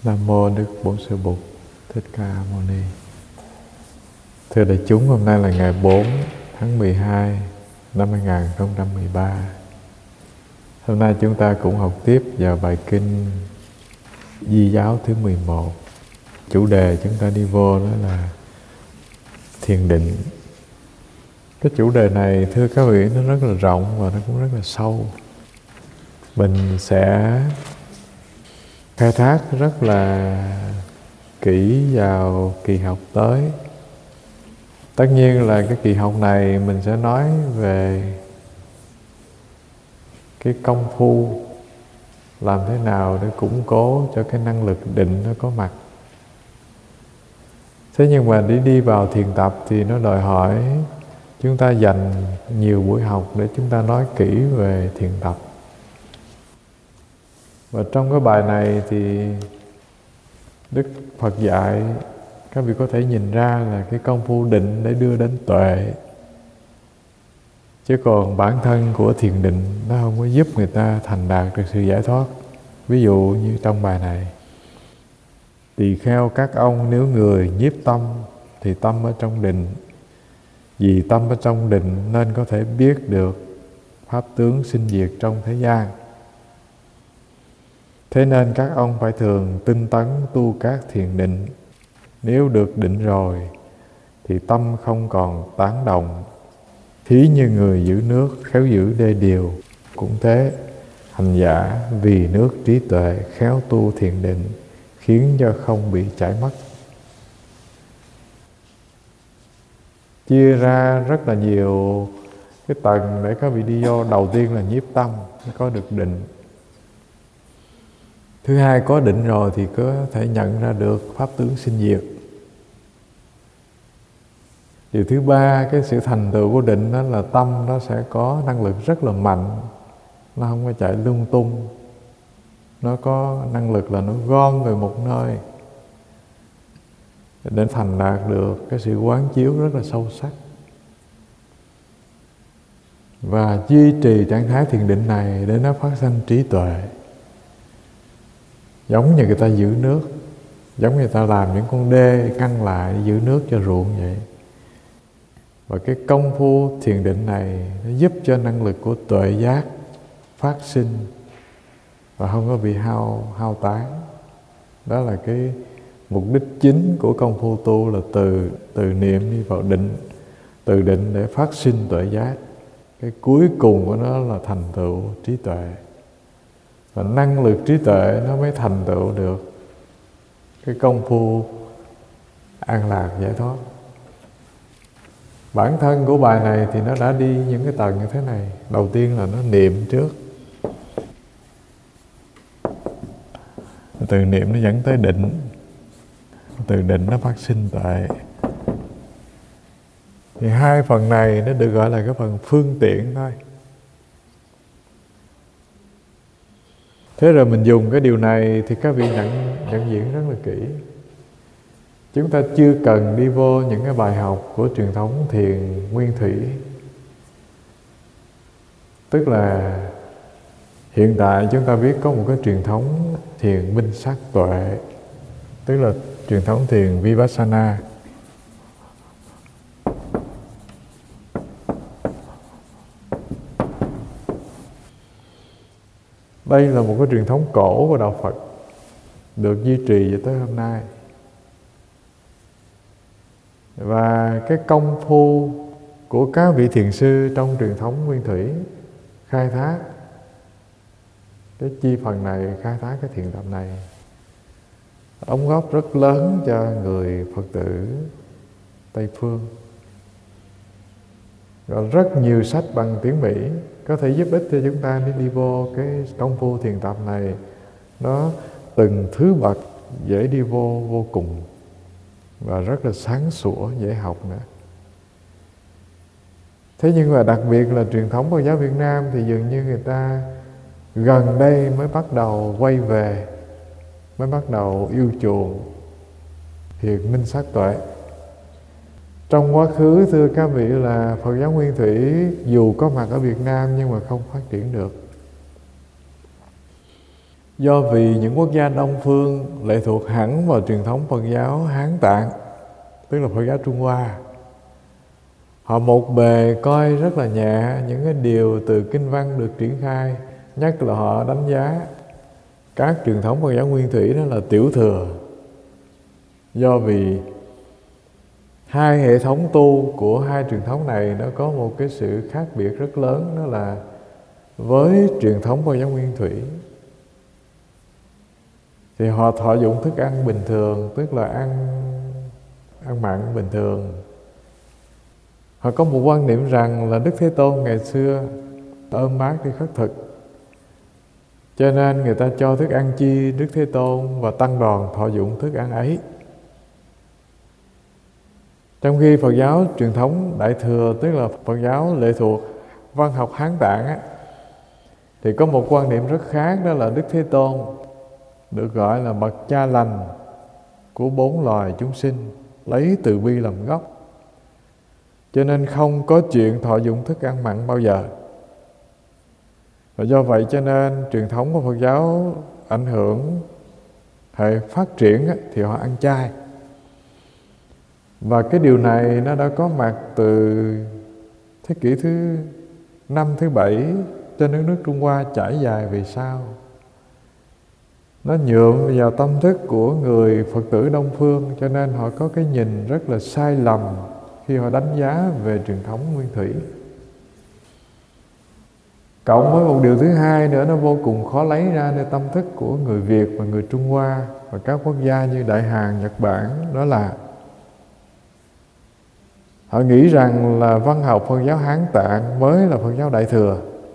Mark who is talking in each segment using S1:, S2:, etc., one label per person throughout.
S1: Nam mô Đức Bổn Sư Bụt Thích Ca Mâu Ni. Thưa đại chúng, hôm nay là ngày 4 tháng 12 năm 2013. Hôm nay chúng ta cũng học tiếp vào bài kinh Di giáo thứ 11. Chủ đề chúng ta đi vô đó là thiền định. Cái chủ đề này thưa các vị, nó rất là rộng và nó cũng rất là sâu. Mình sẽ khai thác rất là kỹ vào kỳ học tới. Tất nhiên là cái kỳ học này mình sẽ nói về cái công phu làm thế nào để củng cố cho cái năng lực định nó có mặt. Thế nhưng mà để đi vào thiền tập thì nó đòi hỏi chúng ta dành nhiều buổi học để chúng ta nói kỹ về thiền tập. Và trong cái bài này thì Đức Phật dạy các vị có thể nhìn ra là cái công phu định để đưa đến tuệ. Chứ còn bản thân của thiền định nó không có giúp người ta thành đạt được sự giải thoát. Ví dụ như trong bài này: tỳ kheo các ông, nếu người nhiếp tâm thì tâm ở trong định. Vì tâm ở trong định nên có thể biết được pháp tướng sinh diệt trong thế gian. Thế nên các ông phải thường tinh tấn tu các thiền định. Nếu được định rồi thì tâm không còn tán động. Thí như người giữ nước khéo giữ đê điều, cũng thế, hành giả vì nước trí tuệ khéo tu thiền định, khiến cho không bị chảy mất. Chia ra rất là nhiều cái tầng để các vị đi vô. Đầu tiên là nhiếp tâm, mới có được định. Thứ hai, có định rồi thì có thể nhận ra được pháp tướng sinh diệt. Điều thứ ba, cái sự thành tựu của định đó là tâm nó sẽ có năng lực rất là mạnh. Nó không có chạy lung tung. Nó có năng lực là nó gom về một nơi để thành đạt được cái sự quán chiếu rất là sâu sắc. Và duy trì trạng thái thiền định này để nó phát sinh trí tuệ. Giống như người ta giữ nước, giống như người ta làm những con đê căng lại giữ nước cho ruộng vậy. Và cái công phu thiền định này nó giúp cho năng lực của tuệ giác phát sinh và không có bị hao tán. Đó là cái mục đích chính của công phu tu, là từ niệm đi vào định, từ định để phát sinh tuệ giác. Cái cuối cùng của nó là thành tựu trí tuệ. Và năng lực trí tuệ nó mới thành tựu được cái công phu an lạc giải thoát. Bản thân của bài này thì nó đã đi những cái tầng như thế này. Đầu tiên là nó niệm trước. Từ niệm nó dẫn tới định. Từ định nó phát sinh tuệ. Thì hai phần này nó được gọi là cái phần phương tiện thôi. Thế rồi mình dùng cái điều này thì các vị nhận diện rất là kỹ. Chúng ta chưa cần đi vô những cái bài học của truyền thống thiền nguyên thủy. Tức là hiện tại chúng ta biết có một cái truyền thống thiền minh sát tuệ, tức là truyền thống thiền Vipassana. Đây là một cái truyền thống cổ của Đạo Phật, được duy trì cho tới hôm nay. Và cái công phu của các vị thiền sư trong truyền thống nguyên thủy khai thác cái chi phần này, khai thác cái thiền tập này, đóng góp rất lớn cho người Phật tử Tây Phương. Rồi rất nhiều sách bằng tiếng Mỹ có thể giúp ích cho chúng ta để đi vô cái công phu thiền tập này. Nó từng thứ bậc dễ đi vô cùng, và rất là sáng sủa, dễ học nữa. Thế nhưng mà đặc biệt là truyền thống Phật giáo Việt Nam thì dường như người ta gần đây mới bắt đầu quay về, mới bắt đầu yêu chuộng thiền minh sát tuệ. Trong quá khứ, thưa các vị, là Phật giáo Nguyên Thủy dù có mặt ở Việt Nam nhưng mà không phát triển được. Do vì những quốc gia Đông phương lệ thuộc hẳn vào truyền thống Phật giáo Hán Tạng, tức là Phật giáo Trung Hoa. Họ một bề coi rất là nhẹ những cái điều từ kinh văn được triển khai, nhất là họ đánh giá các truyền thống Phật giáo Nguyên Thủy đó là tiểu thừa. Do vì hai hệ thống tu của hai truyền thống này nó có một cái sự khác biệt rất lớn, đó là với truyền thống Phật giáo Nguyên Thủy thì họ thọ dụng thức ăn bình thường, tức là ăn mặn bình thường. Họ có một quan niệm rằng là Đức Thế Tôn ngày xưa ôm bát đi khất thực, cho nên người ta cho thức ăn chi Đức Thế Tôn và tăng đoàn thọ dụng thức ăn ấy. Trong khi Phật giáo truyền thống Đại Thừa, tức là Phật giáo lệ thuộc văn học Hán Tạng á, thì có một quan niệm rất khác, đó là Đức Thế Tôn được gọi là bậc cha lành của bốn loài chúng sinh, lấy từ bi làm gốc, cho nên không có chuyện thọ dụng thức ăn mặn bao giờ. Và do vậy cho nên truyền thống của Phật giáo ảnh hưởng hệ phát triển á, thì họ ăn chay. Và cái điều này nó đã có mặt từ thế kỷ thứ 5, thứ 7 trên đất nước Trung Hoa trải dài về sau. Nó nhuộm vào tâm thức của người Phật tử Đông phương, cho nên họ có cái nhìn rất là sai lầm khi họ đánh giá về truyền thống Nguyên Thủy. Cộng với một điều thứ hai nữa, nó vô cùng khó lấy ra nơi tâm thức của người Việt và người Trung Hoa và các quốc gia như Đại Hàn, Nhật Bản, đó là họ nghĩ rằng là văn học Phật giáo Hán Tạng mới là Phật giáo Đại Thừa.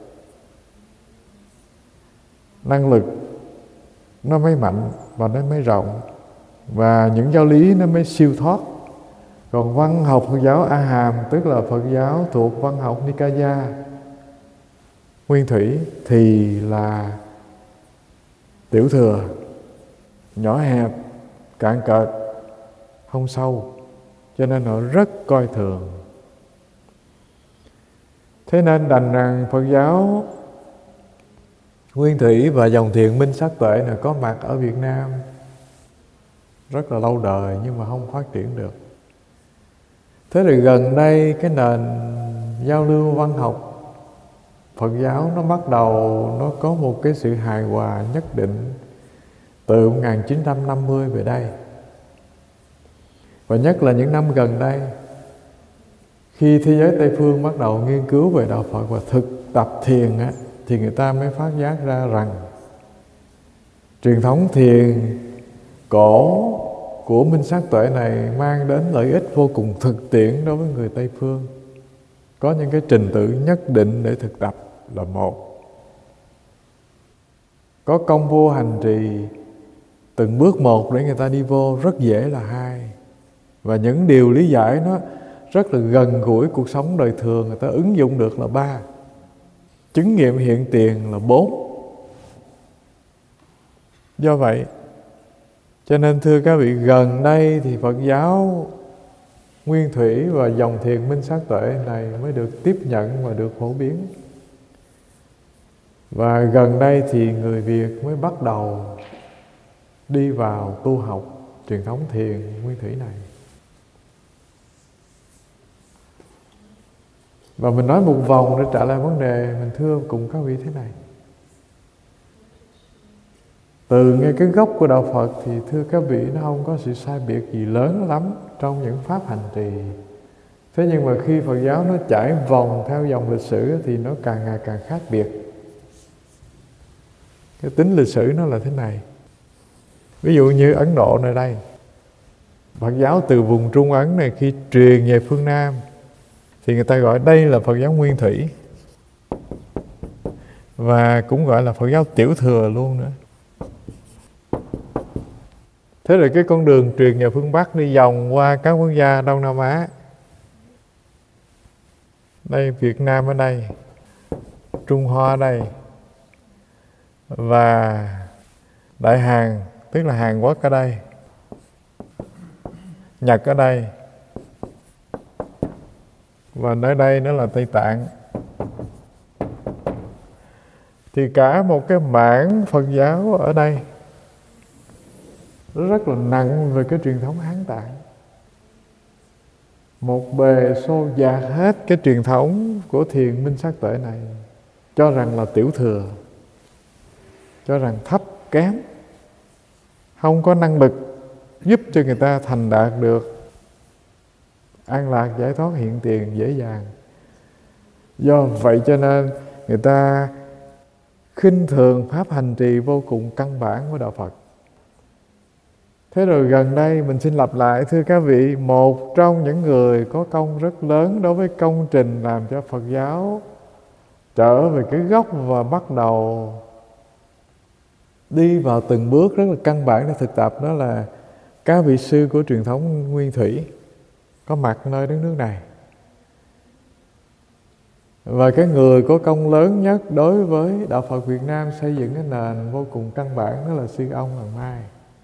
S1: Năng lực nó mới mạnh và nó mới rộng, và những giáo lý nó mới siêu thoát. Còn văn học Phật giáo A Hàm, tức là Phật giáo thuộc văn học Nikaya Nguyên Thủy, thì là tiểu thừa, nhỏ hẹp, cạn cợt, không sâu, cho nên họ rất coi thường. Thế nên đành rằng Phật giáo Nguyên Thủy và dòng thiền minh sát tuệ này có mặt ở Việt Nam rất là lâu đời nhưng mà không phát triển được. Thế rồi gần đây cái nền giao lưu văn học Phật giáo nó bắt đầu nó có một cái sự hài hòa nhất định từ 1950 về đây. Và nhất là những năm gần đây, khi thế giới Tây Phương bắt đầu nghiên cứu về Đạo Phật và thực tập thiền á, thì người ta mới phát giác ra rằng truyền thống thiền cổ của minh sát tuệ này mang đến lợi ích vô cùng thực tiễn đối với người Tây Phương. Có những cái trình tự nhất định để thực tập là một. Có công vô hành trì từng bước một để người ta đi vô rất dễ là hai. Và những điều lý giải nó rất là gần gũi cuộc sống đời thường, người ta ứng dụng được là ba. Chứng nghiệm hiện tiền là 4. Do vậy cho nên thưa các vị, gần đây thì Phật giáo Nguyên Thủy và dòng thiền minh sát tuệ này mới được tiếp nhận và được phổ biến. Và gần đây thì người Việt mới bắt đầu đi vào tu học truyền thống thiền Nguyên Thủy này. Và mình nói một vòng để trả lời vấn đề, mình thưa cùng các vị thế này. Từ ngay cái gốc của Đạo Phật thì thưa các vị, nó không có sự sai biệt gì lớn lắm trong những pháp hành trì. Thế nhưng mà khi Phật giáo nó trải vòng theo dòng lịch sử thì nó càng ngày càng khác biệt. Cái tính lịch sử nó là thế này. Ví dụ như Ấn Độ này đây, Phật giáo từ vùng Trung Ấn này khi truyền về phương Nam thì người ta gọi đây là Phật giáo Nguyên Thủy, và cũng gọi là Phật giáo tiểu thừa luôn nữa. Thế rồi cái con đường truyền về phương Bắc đi vòng qua các quốc gia Đông Nam Á. Đây Việt Nam ở đây, Trung Hoa ở đây, và Đại Hàn, tức là Hàn Quốc ở đây, Nhật ở đây, và nơi đây nữa là Tây Tạng. thì cả một cái mảng Phật giáo ở đây rất là nặng về cái truyền thống Hán Tạng. Một bề xô dạt hết cái truyền thống của thiền minh sát tuệ này, cho rằng là tiểu thừa, cho rằng thấp kém, không có năng lực giúp cho người ta thành đạt được an lạc giải thoát hiện tiền dễ dàng. Do vậy cho nên người ta khinh thường pháp hành trì vô cùng căn bản của đạo Phật. Thế rồi gần đây mình xin lặp lại, thưa các vị, một trong những người có công rất lớn đối với công trình làm cho Phật giáo trở về cái gốc và bắt đầu đi vào từng bước rất là căn bản để thực tập, đó là các vị sư của truyền thống Nguyên Thủy có mặt nơi đất nước này. Và cái người có công lớn nhất đối với đạo Phật Việt Nam xây dựng cái nền vô cùng căn bản đó là sư ông Hoàng Mai.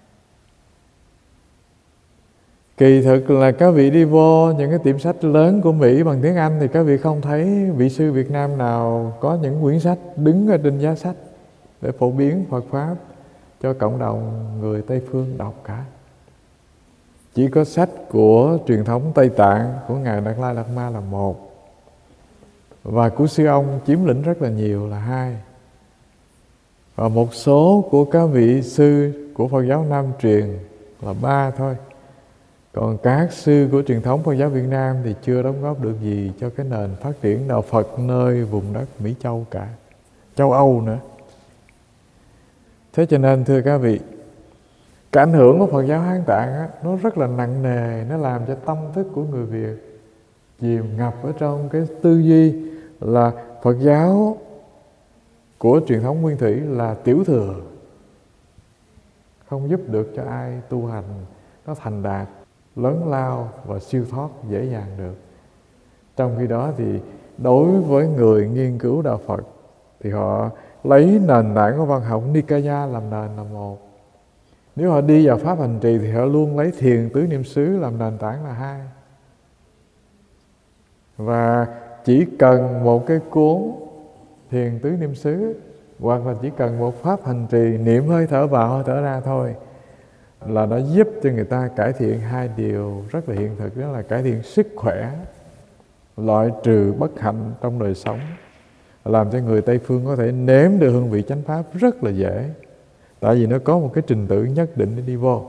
S1: Kỳ thực là các vị đi vô những cái tiệm sách lớn của Mỹ bằng tiếng Anh thì các vị không thấy vị sư Việt Nam nào có những quyển sách đứng ở trên giá sách để phổ biến Phật Pháp cho cộng đồng người Tây Phương đọc cả. Chỉ có sách của truyền thống Tây Tạng của Ngài Đạt Lai Lạt Ma là một, và của sư ông chiếm lĩnh rất là nhiều là hai, và một số của các vị sư của Phật giáo Nam truyền là ba thôi. Còn các sư của truyền thống Phật giáo Việt Nam thì chưa đóng góp được gì cho cái nền phát triển đạo Phật nơi vùng đất Mỹ Châu cả, châu Âu nữa. Thế cho nên thưa các vị, cái ảnh hưởng của Phật giáo Hán Tạng á, nó rất là nặng nề, nó làm cho tâm thức của người Việt chìm ngập ở trong cái tư duy là Phật giáo của truyền thống Nguyên Thủy là tiểu thừa, không giúp được cho ai tu hành nó thành đạt, lớn lao và siêu thoát dễ dàng được. Trong khi đó thì đối với người nghiên cứu đạo Phật thì họ lấy nền tảng của văn học Nikaya làm nền là một. Nếu họ đi vào pháp hành trì thì họ luôn lấy thiền tứ niệm xứ làm nền tảng là hai. Và chỉ cần một cái cuốn thiền tứ niệm xứ hoặc là chỉ cần một pháp hành trì niệm hơi thở vào hơi thở ra thôi là nó giúp cho người ta cải thiện hai điều rất là hiện thực, đó là cải thiện sức khỏe, loại trừ bất hạnh trong đời sống, làm cho người Tây Phương có thể nếm được hương vị chánh pháp rất là dễ, tại vì nó có một cái trình tự nhất định để đi vô.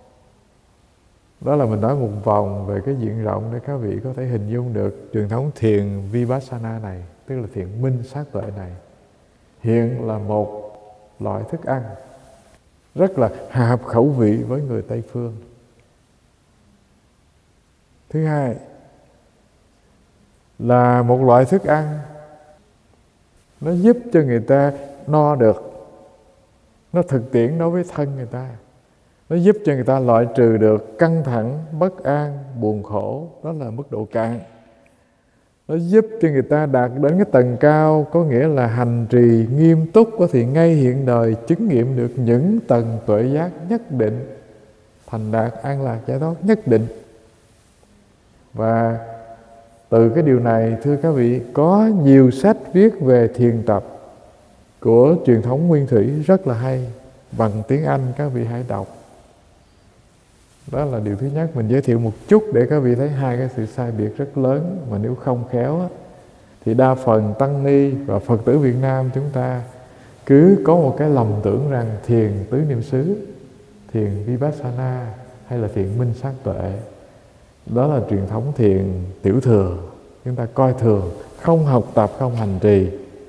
S1: Đó là mình nói một vòng về cái diện rộng để các vị có thể hình dung được truyền thống thiền Vipassana này, tức là thiền minh sát tuệ này, hiện là một loại thức ăn rất là hợp khẩu vị với người Tây Phương. Thứ hai là một loại thức ăn nó giúp cho người ta no được, nó thực tiễn đối với thân người ta, nó giúp cho người ta loại trừ được căng thẳng, bất an, buồn khổ, đó là mức độ cạn. Nó giúp cho người ta đạt đến cái tầng cao, có nghĩa là hành trì nghiêm túc có thể ngay hiện đời chứng nghiệm được những tầng tuệ giác nhất định, thành đạt an lạc giải thoát nhất định. Và từ cái điều này thưa các vị, có nhiều sách viết về thiền tập của truyền thống Nguyên Thủy rất là hay, bằng tiếng Anh, các vị hãy đọc. Đó là điều thứ nhất, mình giới thiệu một chút để các vị thấy hai cái sự sai biệt rất lớn mà nếu không khéo á, thì đa phần tăng ni và Phật tử Việt Nam chúng ta cứ có một cái lầm tưởng rằng thiền tứ niệm xứ, thiền Vipassana hay là thiền minh sát tuệ đó là truyền thống thiền tiểu thừa, chúng ta coi thường, không học tập, không hành trì.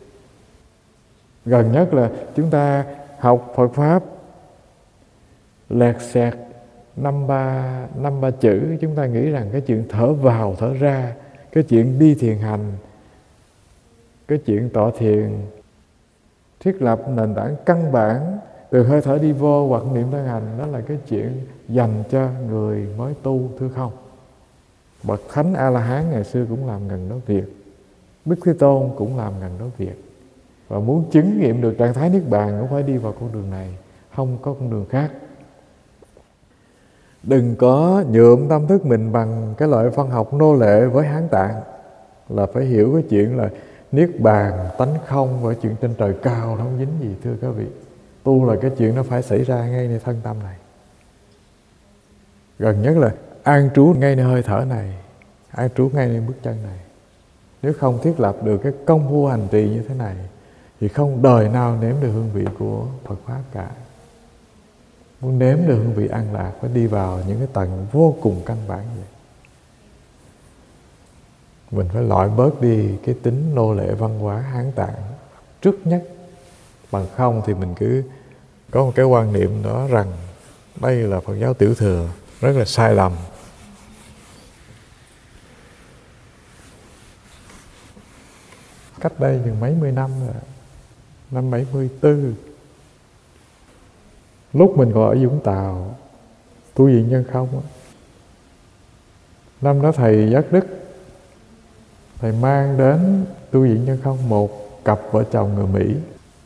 S1: Gần nhất là chúng ta học Phật Pháp lẹt xẹt năm ba chữ, chúng ta nghĩ rằng cái chuyện thở vào thở ra, cái chuyện đi thiền hành, cái chuyện tọa thiền, thiết lập nền tảng căn bản từ hơi thở đi vô hoặc niệm thân hành, đó là cái chuyện dành cho người mới tu, thưa không? Bậc Thánh A-la-hán ngày xưa cũng làm gần đó việc, Đức Thế Tôn cũng làm gần đó việc. Và muốn chứng nghiệm được trạng thái Niết Bàn cũng phải đi vào con đường này, không có con đường khác. Đừng có nhuộm tâm thức mình bằng cái loại văn học nô lệ với Hán Tạng, là phải hiểu cái chuyện là niết bàn, tánh không và chuyện trên trời cao không dính gì thưa các vị. Tu là cái chuyện nó phải xảy ra ngay nơi thân tâm này. Gần nhất là an trú ngay nơi hơi thở này, an trú ngay nơi bước chân này. Nếu không thiết lập được cái công phu hành trì như thế này thì không đời nào nếm được hương vị của Phật Pháp cả. Muốn nếm được hương vị an lạc phải đi vào những cái tầng vô cùng căn bản vậy. Mình phải loại bớt đi cái tính nô lệ văn hóa Hán Tạng trước nhất. Bằng không thì mình cứ có một cái quan niệm đó rằng đây là Phật giáo tiểu thừa, rất là sai lầm. Cách đây chừng mấy mươi năm rồi, năm 74, lúc mình còn ở Vũng Tàu tu viện Nhân Không, năm đó thầy Giác Đức, thầy mang đến tu viện Nhân Không một cặp vợ chồng người Mỹ.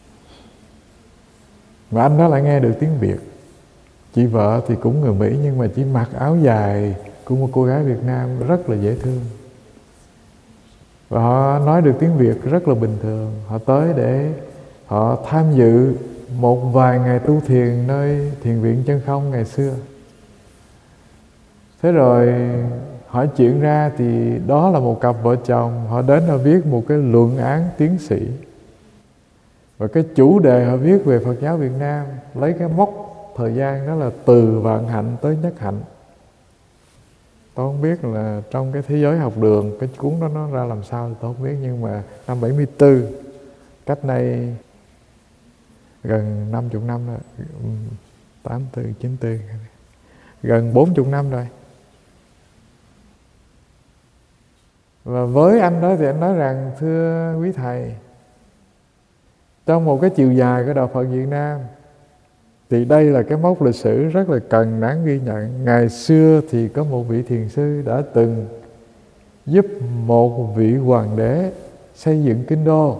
S1: Và anh đó lại nghe được tiếng Việt. Chị vợ thì cũng người Mỹ nhưng mà chỉ mặc áo dài của một cô gái Việt Nam rất là dễ thương. Và họ nói được tiếng Việt rất là bình thường. Họ tới để họ tham dự một vài ngày tu thiền nơi thiền viện Chân Không ngày xưa. Thế rồi hỏi chuyện ra thì đó là một cặp vợ chồng. Họ đến họ viết một cái luận án tiến sĩ. Và cái chủ đề họ viết về Phật giáo Việt Nam, lấy cái mốc thời gian đó là từ vạn hạnh tới nhất hạnh. Tôi không biết là trong cái thế giới học đường cái cuốn đó nó ra làm sao thì tôi không biết. Nhưng mà năm 74, cách nay gần 50 năm rồi, 84, 94, gần 40 năm rồi. Và với anh đó thì anh nói rằng: thưa quý thầy, trong một cái chiều dài của đạo Phật Việt Nam thì đây là cái mốc lịch sử rất là cần đáng ghi nhận. Ngày xưa thì có một vị thiền sư đã từng giúp một vị hoàng đế xây dựng kinh đô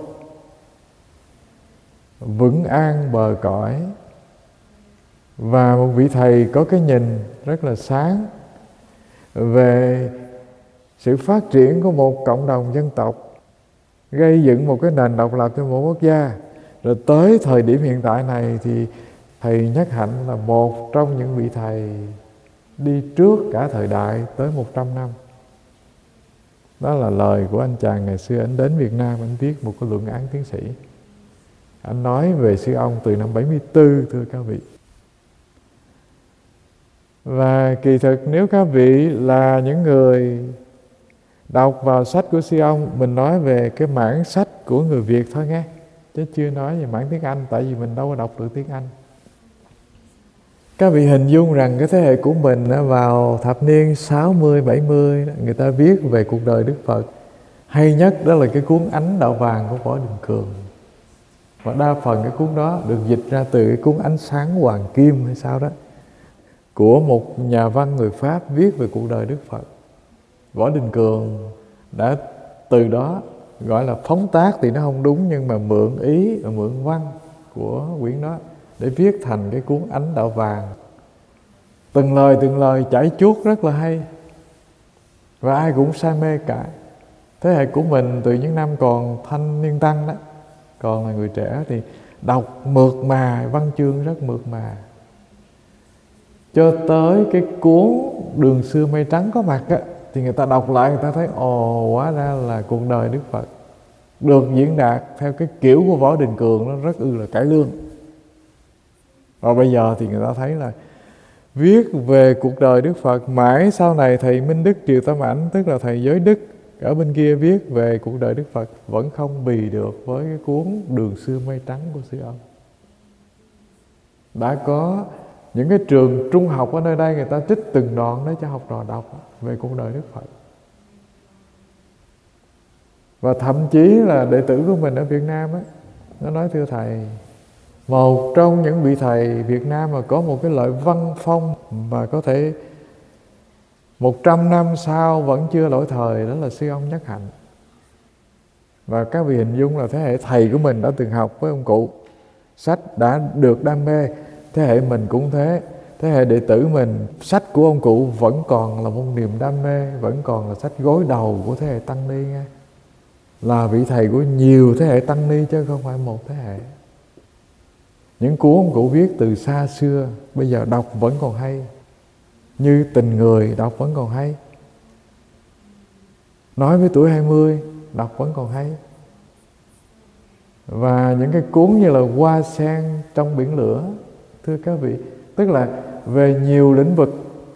S1: vững an bờ cõi. Và một vị thầy có cái nhìn rất là sáng về sự phát triển của một cộng đồng dân tộc, gây dựng một cái nền độc lập cho một quốc gia. Rồi tới thời điểm hiện tại này thì thầy Nhất Hạnh là một trong những vị thầy đi trước cả thời đại tới 100 năm. Đó là lời của anh chàng ngày xưa. Anh đến Việt Nam, anh viết một cái luận án tiến sĩ. Anh nói về sư ông từ năm 74, thưa các vị. Và kỳ thực nếu các vị là những người đọc vào sách của sư ông, mình nói về cái mảng sách của người Việt thôi nghe, chứ chưa nói về mảng tiếng Anh, tại vì mình đâu có đọc được tiếng Anh. Các vị hình dung rằng cái thế hệ của mình vào thập niên 60, 70, người ta viết về cuộc đời Đức Phật. Hay nhất đó là cái cuốn Ánh Đạo Vàng của Võ Đình Cường. Và đa phần cái cuốn đó được dịch ra từ cái cuốn Ánh Sáng Hoàng Kim hay sao đó, của một nhà văn người Pháp viết về cuộc đời Đức Phật. Võ Đình Cường đã từ đó gọi là phóng tác thì nó không đúng, nhưng mà mượn ý và mượn văn của quyển đó để viết thành cái cuốn Ánh Đạo Vàng. Từng lời chảy chuốt rất là hay, và ai cũng say mê cả. Thế hệ của mình từ những năm còn thanh niên tăng đó, còn là người trẻ thì đọc mượt mà, văn chương rất mượt mà. Cho tới cái cuốn Đường Xưa Mây Trắng có mặt á, thì người ta đọc lại người ta thấy ồ, hóa ra là cuộc đời Đức Phật được diễn đạt theo cái kiểu của Võ Đình Cường, nó rất là cải lương. Và bây giờ thì người ta thấy là viết về cuộc đời Đức Phật, mãi sau này thầy Minh Đức Triều Tâm Ảnh, tức là thầy Giới Đức ở bên kia viết về cuộc đời Đức Phật, vẫn không bì được với cái cuốn Đường Xưa Mây Trắng của sư ông. Đã có những cái trường trung học ở nơi đây người ta trích từng đoạn để cho học trò đọc về cuộc đời Đức Phật. Và thậm chí là đệ tử của mình ở Việt Nam á, nó nói: thưa thầy, một trong những vị thầy Việt Nam mà có một cái loại văn phong mà có thể 100 năm sau vẫn chưa lỗi thời, đó là sư ông Nhất Hạnh. Và các vị hình dung là thế hệ thầy của mình đã từng học với ông cụ, sách đã được đam mê. Thế hệ mình cũng thế. Thế hệ đệ tử mình, sách của ông cụ vẫn còn là một niềm đam mê, vẫn còn là sách gối đầu của thế hệ tăng ni nghe. là vị thầy của nhiều thế hệ tăng ni chứ không phải một thế hệ. Những cuốn ông cụ viết từ xa xưa bây giờ đọc vẫn còn hay, như Tình Người đọc vẫn còn hay, Nói Với Tuổi 20 đọc vẫn còn hay, và những cái cuốn như là Hoa Sen Trong Biển Lửa, thưa các vị, tức là về nhiều lĩnh vực.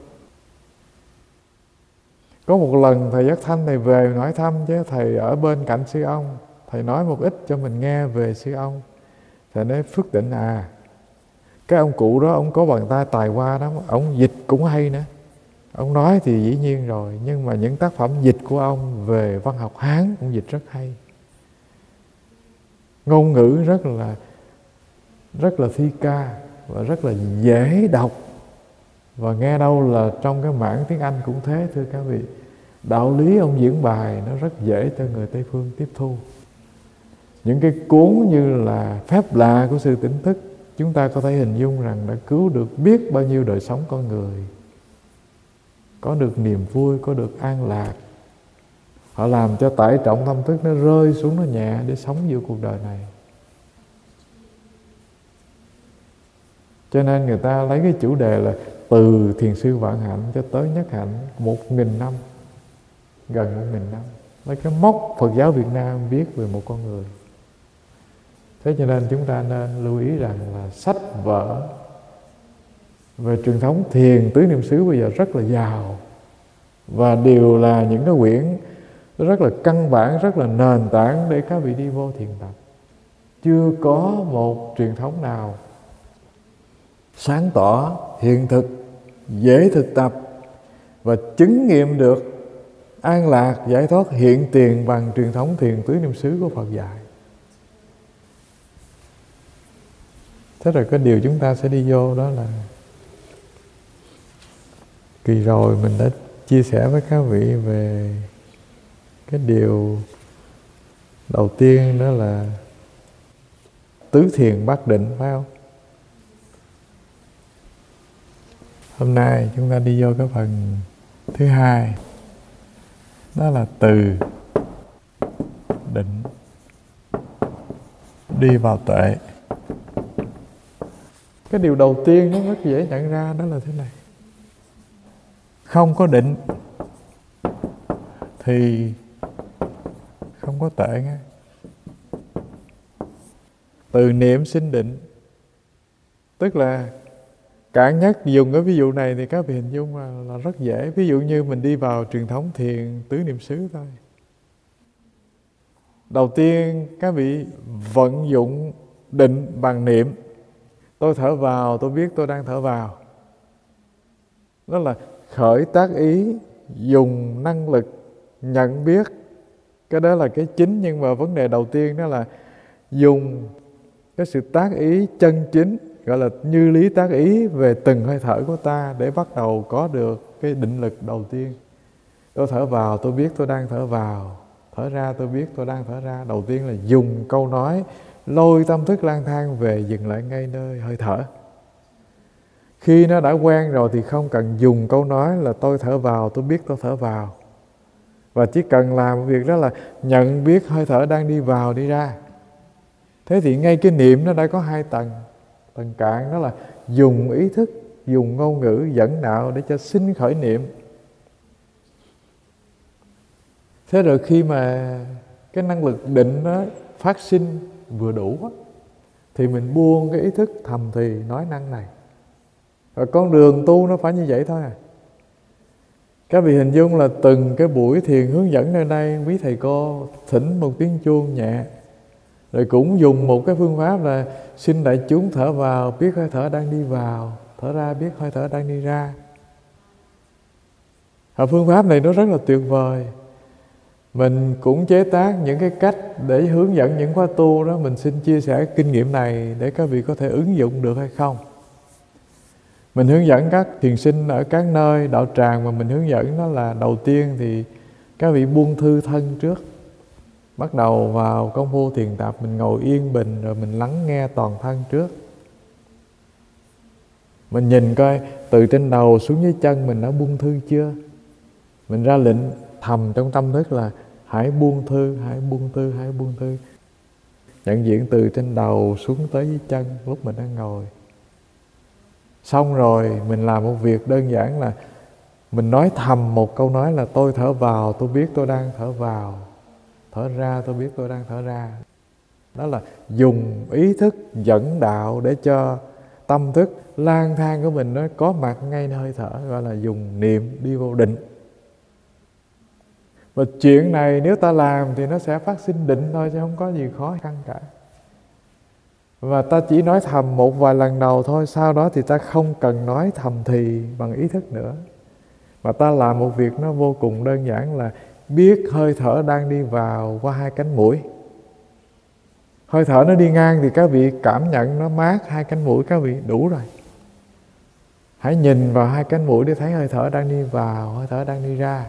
S1: Có một lần thầy Giác Thanh thầy về hỏi thăm, chứ thầy ở bên cạnh sư ông, thầy nói một ít cho mình nghe về sư ông. Thầy nói Phước Định cái ông cụ đó ông có bàn tay tài hoa đó, ông dịch cũng hay nữa. Ông nói thì dĩ nhiên rồi, nhưng mà những tác phẩm dịch của ông về văn học Hán cũng dịch rất hay. Ngôn ngữ rất là thi ca và rất là dễ đọc, và nghe đâu là trong cái mảng tiếng Anh cũng thế, thưa các vị. Đạo lý ông diễn bài nó rất dễ cho người Tây phương tiếp thu. Những cái cuốn như là Phép Lạ của Sư Tỉnh Thức, chúng ta có thể hình dung rằng đã cứu được biết bao nhiêu đời sống con người, có được niềm vui, có được an lạc. Họ làm cho tải trọng tâm thức nó rơi xuống, nó nhẹ để sống giữa cuộc đời này. Cho nên người ta lấy cái chủ đề là từ Thiền sư Vạn Hạnh cho tới Nhất Hạnh 1000 năm, gần 1000 năm, lấy cái mốc Phật giáo Việt Nam viết về một con người. Thế cho nên chúng ta nên lưu ý rằng là sách vở về truyền thống thiền tứ niệm xứ bây giờ rất là giàu, và đều là những cái quyển rất là căn bản, rất là nền tảng để các vị đi vô thiền tập. Chưa có một truyền thống nào sáng tỏ, hiện thực, dễ thực tập và chứng nghiệm được an lạc, giải thoát hiện tiền bằng truyền thống thiền tứ niệm xứ của Phật dạy. Thế rồi cái điều chúng ta sẽ đi vô đó là kỳ rồi mình đã chia sẻ với các vị về cái điều đầu tiên, đó là tứ thiền bát định, phải không? Hôm nay chúng ta đi vô cái phần thứ hai, đó là từ định đi vào tuệ. Cái điều đầu tiên nó rất dễ nhận ra đó là thế này: không có định thì không có tuệ nghe. Từ niệm sinh định, tức là cạn nhất dùng cái ví dụ này thì các vị hình dung là rất dễ. Ví dụ như mình đi vào truyền thống thiền tứ niệm xứ thôi. Đầu tiên các vị vận dụng định bằng niệm. Tôi thở vào, tôi biết tôi đang thở vào. Đó là khởi tác ý, dùng năng lực nhận biết. Cái đó là cái chính, nhưng mà vấn đề đầu tiên đó là dùng cái sự tác ý chân chính, gọi là như lý tác ý về từng hơi thở của ta, để bắt đầu có được cái định lực đầu tiên. Tôi thở vào, tôi biết tôi đang thở vào. Thở ra, tôi biết tôi đang thở ra. Đầu tiên là dùng câu nói lôi tâm thức lang thang về, dừng lại ngay nơi hơi thở. Khi nó đã quen rồi thì không cần dùng câu nói là tôi thở vào, tôi biết tôi thở vào, và chỉ cần làm việc đó là nhận biết hơi thở đang đi vào đi ra. Thế thì ngay cái niệm nó đã có hai tầng. Tầng cạn đó là dùng ý thức, dùng ngôn ngữ dẫn đạo để cho sinh khởi niệm. Thế rồi khi mà cái năng lực định nó phát sinh vừa đủ thì mình buông cái ý thức thầm thì nói năng này. Và con đường tu nó phải như vậy thôi à. Các vị hình dung là từng cái buổi thiền hướng dẫn nơi đây, quý thầy cô thỉnh một tiếng chuông nhẹ, rồi cũng dùng một cái phương pháp là xin đại chúng thở vào, biết hơi thở đang đi vào, thở ra, biết hơi thở đang đi ra. Và phương pháp này nó rất là tuyệt vời. Mình cũng chế tác những cái cách để hướng dẫn những khóa tu đó. Mình xin chia sẻ kinh nghiệm này để các vị có thể ứng dụng được hay không. Mình hướng dẫn các thiền sinh ở các nơi đạo tràng mà mình hướng dẫn đó là đầu tiên thì các vị buông thư thân trước. Bắt đầu vào công phu thiền tập, mình ngồi yên bình rồi mình lắng nghe toàn thân trước. Mình nhìn coi từ trên đầu xuống dưới chân mình đã buông thư chưa. Mình ra lệnh thầm trong tâm thức là hãy buông thư, hãy buông thư, hãy buông thư. Nhận diện từ trên đầu xuống tới dưới chân lúc mình đang ngồi. Xong rồi mình làm một việc đơn giản là mình nói thầm một câu nói là tôi thở vào, tôi biết tôi đang thở vào. Thở ra, tôi biết tôi đang thở ra. Đó là dùng ý thức dẫn đạo để cho tâm thức lang thang của mình nó có mặt ngay nơi hơi thở, gọi là dùng niệm đi vô định. Và chuyện này nếu ta làm thì nó sẽ phát sinh định thôi, chứ không có gì khó khăn cả. Và ta chỉ nói thầm một vài lần đầu thôi, sau đó thì ta không cần nói thầm thì bằng ý thức nữa. Mà ta làm một việc nó vô cùng đơn giản là biết hơi thở đang đi vào qua hai cánh mũi. Hơi thở nó đi ngang thì các vị cảm nhận nó mát hai cánh mũi các vị đủ rồi. Hãy nhìn vào hai cánh mũi để thấy hơi thở đang đi vào, hơi thở đang đi ra.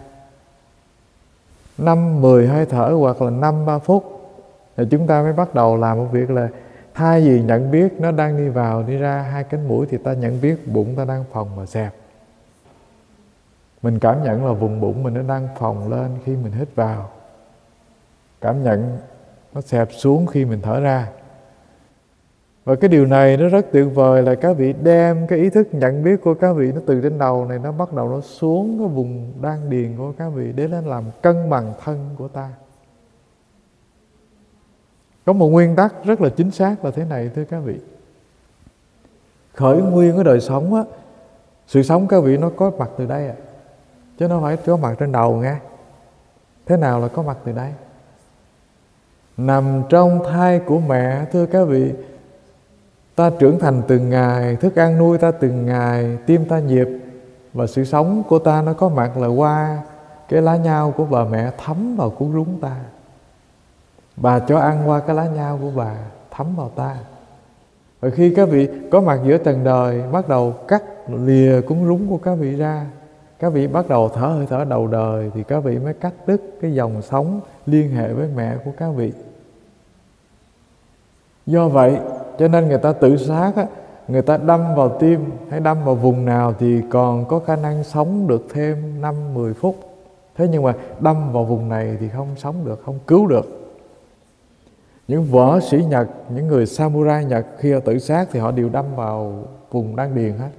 S1: 5-10 hơi thở hoặc là 5-3 phút thì chúng ta mới bắt đầu làm một việc là thay vì nhận biết nó đang đi vào đi ra hai cánh mũi thì ta nhận biết bụng ta đang phồng và xẹp. Mình cảm nhận là vùng bụng mình nó đang phồng lên khi mình hít vào, cảm nhận nó xẹp xuống khi mình thở ra. Và cái điều này nó rất tuyệt vời là các vị đem cái ý thức nhận biết của các vị nó từ trên đầu này nó bắt đầu nó xuống cái vùng đan điền của các vị để nó làm cân bằng thân của ta. Có một nguyên tắc rất là chính xác là thế này thưa các vị. Khởi nguyên của đời sống á, sự sống các vị nó có mặt từ đây à, chứ nó phải có mặt trên đầu nghe. Thế nào là có mặt từ đây? Nằm trong thai của mẹ thưa các vị. Ta trưởng thành từng ngày, thức ăn nuôi ta từng ngày, tim ta nhịp. Và sự sống của ta nó có mặt là qua cái lá nhau của bà mẹ thấm vào cuốn rúng ta. Bà cho ăn qua cái lá nhau của bà thấm vào ta. Và khi các vị có mặt giữa trần đời, bắt đầu cắt lìa cuốn rúng của các vị ra, các vị bắt đầu thở hơi thở đầu đời, thì các vị mới cắt đứt cái dòng sống liên hệ với mẹ của các vị. Do vậy cho nên người ta tự sát á, người ta đâm vào tim hay đâm vào vùng nào thì còn có khả năng sống được thêm 5-10 phút. Thế nhưng mà đâm vào vùng này thì không sống được, không cứu được. Những võ sĩ Nhật, những người samurai Nhật khi họ tự sát thì họ đều đâm vào vùng đan điền hết.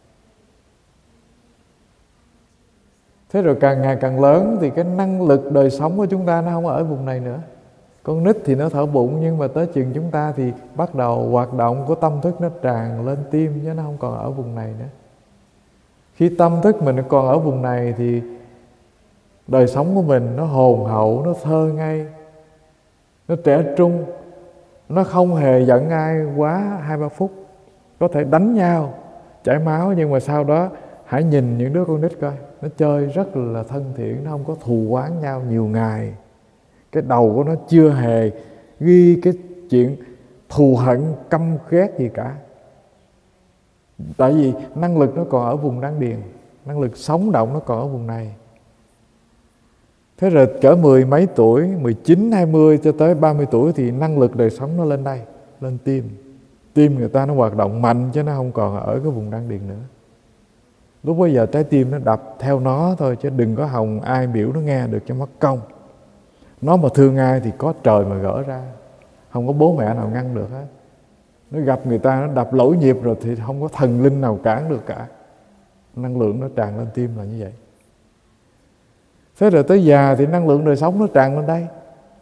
S1: Thế rồi càng ngày càng lớn thì cái năng lực đời sống của chúng ta nó không ở vùng này nữa. Con nít thì nó thở bụng, nhưng mà tới chừng chúng ta thì bắt đầu hoạt động của tâm thức nó tràn lên tim, chứ nó không còn ở vùng này nữa. Khi tâm thức mình còn ở vùng này thì đời sống của mình nó hồn hậu, nó thơ ngây, nó trẻ trung, nó không hề giận ai quá 2-3 phút. Có thể đánh nhau, chảy máu, nhưng mà sau đó hãy nhìn những đứa con nít coi, nó chơi rất là thân thiện, nó không có thù oán nhau nhiều ngày. Cái đầu của nó chưa hề ghi cái chuyện thù hận, căm ghét gì cả. Tại vì năng lực nó còn ở vùng đan điền, năng lực sống động nó còn ở vùng này. Thế rồi cỡ 10 mấy tuổi, 19, 20 cho tới 30 tuổi thì năng lực đời sống nó lên đây, lên tim. Tim người ta nó hoạt động mạnh chứ nó không còn ở cái vùng đan điền nữa. Lúc bây giờ trái tim nó đập theo nó thôi, chứ đừng có hòng ai biểu nó nghe được cho mất công. Nó mà thương ai thì có trời mà gỡ ra, không có bố mẹ nào ngăn được hết. Nó gặp người ta nó đập lỗi nhịp rồi thì không có thần linh nào cản được cả. Năng lượng nó tràn lên tim là như vậy. Thế rồi tới già thì năng lượng đời sống nó tràn lên đây.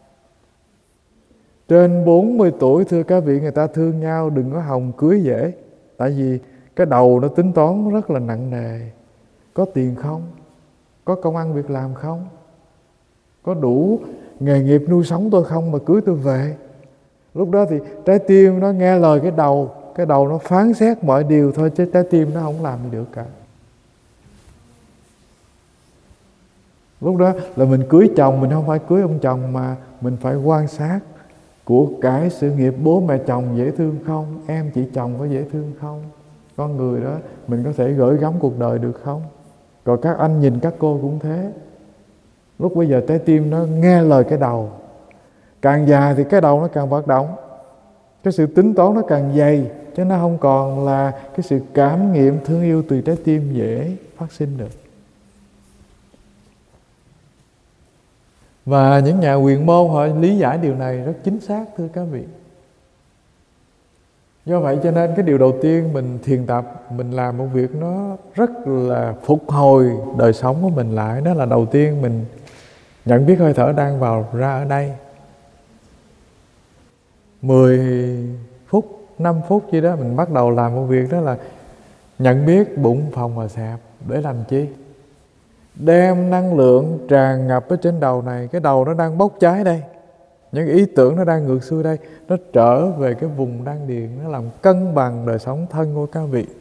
S1: Trên 40 tuổi thưa các vị, người ta thương nhau đừng có hòng cưới dễ. Tại vì cái đầu nó tính toán rất là nặng nề. Có tiền không? Có công ăn việc làm không? Có đủ nghề nghiệp nuôi sống tôi không mà cưới tôi về? Lúc đó thì trái tim nó nghe lời cái đầu nó phán xét mọi điều thôi, chứ trái tim nó không làm gì được cả. Lúc đó là mình cưới chồng, mình không phải cưới ông chồng, mà mình phải quan sát của cải sự nghiệp, bố mẹ chồng dễ thương không, em chị chồng có dễ thương không, con người đó mình có thể gửi gắm cuộc đời được không. Rồi các anh nhìn các cô cũng thế. Lúc bây giờ trái tim nó nghe lời cái đầu. Càng già thì cái đầu nó càng hoạt động, cái sự tính toán nó càng dày, chứ nó không còn là cái sự cảm nghiệm thương yêu từ trái tim dễ phát sinh được. Và những nhà huyền môn họ lý giải điều này rất chính xác, thưa các vị. Do vậy cho nên cái điều đầu tiên mình thiền tập, mình làm một việc nó rất là phục hồi đời sống của mình lại. Đó là đầu tiên mình nhận biết hơi thở đang vào ra ở đây. 10 phút, 5 phút gì đó mình bắt đầu làm một việc, đó là nhận biết bụng, phồng và xẹp. Để làm chi? Đem năng lượng tràn ngập ở trên đầu này. Cái đầu nó đang bốc cháy đây, những ý tưởng nó đang ngược xuôi đây, nó trở về cái vùng đan điền, nó làm cân bằng đời sống thân của các vị.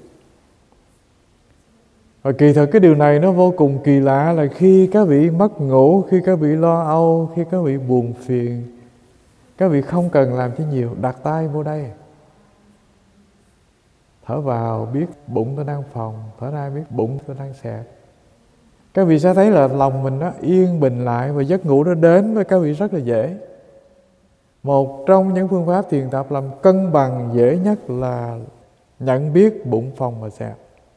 S1: Và kỳ thực cái điều này nó vô cùng kỳ lạ, là khi các vị mất ngủ, khi các vị lo âu, khi các vị buồn phiền, các vị không cần làm cho nhiều, đặt tay vô đây, thở vào biết bụng tôi đang phồng, thở ra biết bụng tôi đang xẹp. Các vị sẽ thấy là lòng mình nó yên bình lại, và giấc ngủ nó đến với các vị rất là dễ. Một trong những phương pháp thiền tập làm cân bằng dễ nhất là nhận biết bụng, phồng và xẹp.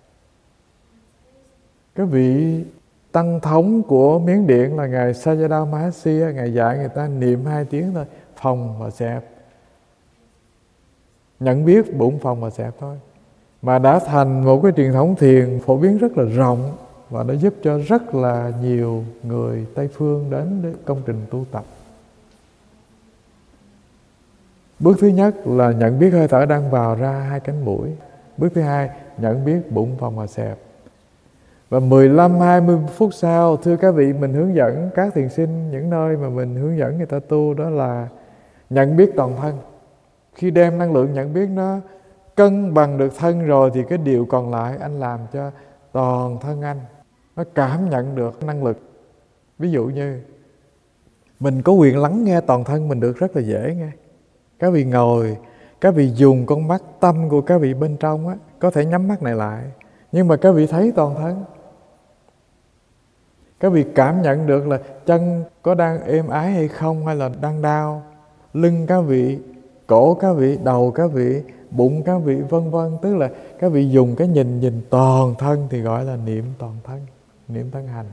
S1: Các vị tăng thống của Miến Điện là Ngài Sayadaw Mahasi, Ngài dạy người ta niệm 2 tiếng thôi, phồng và xẹp. Nhận biết bụng, phồng và xẹp thôi. Mà đã thành một cái truyền thống thiền phổ biến rất là rộng, và nó giúp cho rất là nhiều người Tây Phương đến để công trình tu tập. Bước thứ nhất là nhận biết hơi thở đang vào ra 2 cánh mũi. Bước thứ hai, nhận biết bụng, phồng và xẹp. Và 15-20 phút sau, thưa các vị, mình hướng dẫn các thiền sinh những nơi mà mình hướng dẫn người ta tu, đó là nhận biết toàn thân. Khi đem năng lượng nhận biết nó cân bằng được thân rồi, thì cái điều còn lại anh làm cho toàn thân anh nó cảm nhận được năng lực. Ví dụ như mình có quyền lắng nghe toàn thân mình được rất là dễ nghe. Các vị ngồi, các vị dùng con mắt tâm của các vị bên trong á, có thể nhắm mắt này lại, nhưng mà các vị thấy toàn thân. Các vị cảm nhận được là chân có đang êm ái hay không, hay là đang đau. Lưng các vị, cổ các vị, đầu các vị, bụng các vị, vân vân. Tức là các vị dùng cái nhìn toàn thân thì gọi là niệm toàn thân, niệm thân hành.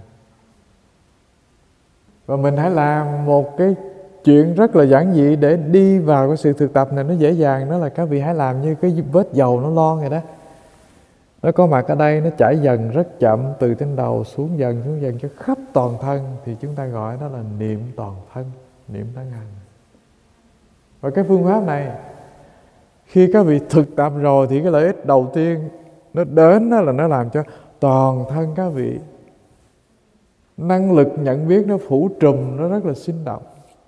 S1: Và mình hãy làm một cái chuyện rất là giản dị để đi vào cái sự thực tập này nó dễ dàng. Đó là các vị hãy làm như cái vết dầu nó lon vậy đó. Nó có mặt ở đây, nó chảy dần rất chậm từ trên đầu xuống dần cho khắp toàn thân, thì chúng ta gọi đó là niệm toàn thân, niệm thân hành. Và cái phương pháp này khi các vị thực tập rồi thì cái lợi ích đầu tiên nó đến đó là nó làm cho toàn thân các vị năng lực nhận biết nó phủ trùm, nó rất là sinh động.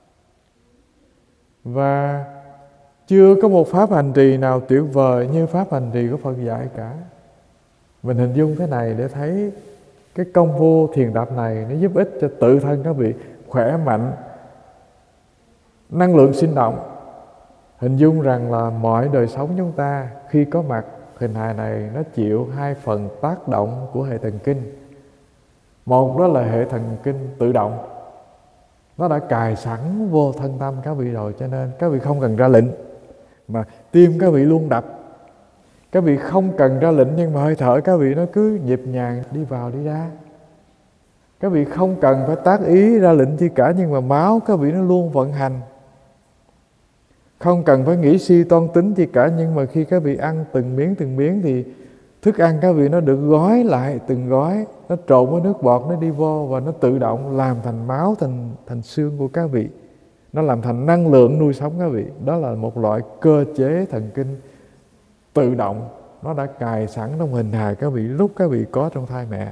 S1: Và chưa có một pháp hành trì nào tuyệt vời như pháp hành trì của Phật dạy cả. Mình hình dung thế này để thấy cái công phu thiền tập này nó giúp ích cho tự thân các vị khỏe mạnh, năng lượng sinh động. Hình dung rằng là mọi đời sống chúng ta khi có mặt hình hài này, nó chịu 2 phần tác động của hệ thần kinh. Một đó là hệ thần kinh tự động, nó đã cài sẵn vô thân tâm các vị rồi, cho nên các vị không cần ra lệnh mà tim các vị luôn đập. Các vị không cần ra lệnh, nhưng mà hơi thở các vị nó cứ nhịp nhàng đi vào đi ra. Các vị không cần phải tác ý ra lệnh chi cả, nhưng mà máu các vị nó luôn vận hành. Không cần phải nghĩ suy toan tính chi cả, nhưng mà khi các vị ăn từng miếng thì thức ăn các vị nó được gói lại từng gói, nó trộn với nước bọt, nó đi vô và nó tự động làm thành máu, thành xương của các vị. Nó làm thành năng lượng nuôi sống các vị. Đó là một loại cơ chế thần kinh tự động, nó đã cài sẵn trong hình hài các vị lúc các vị có trong thai mẹ.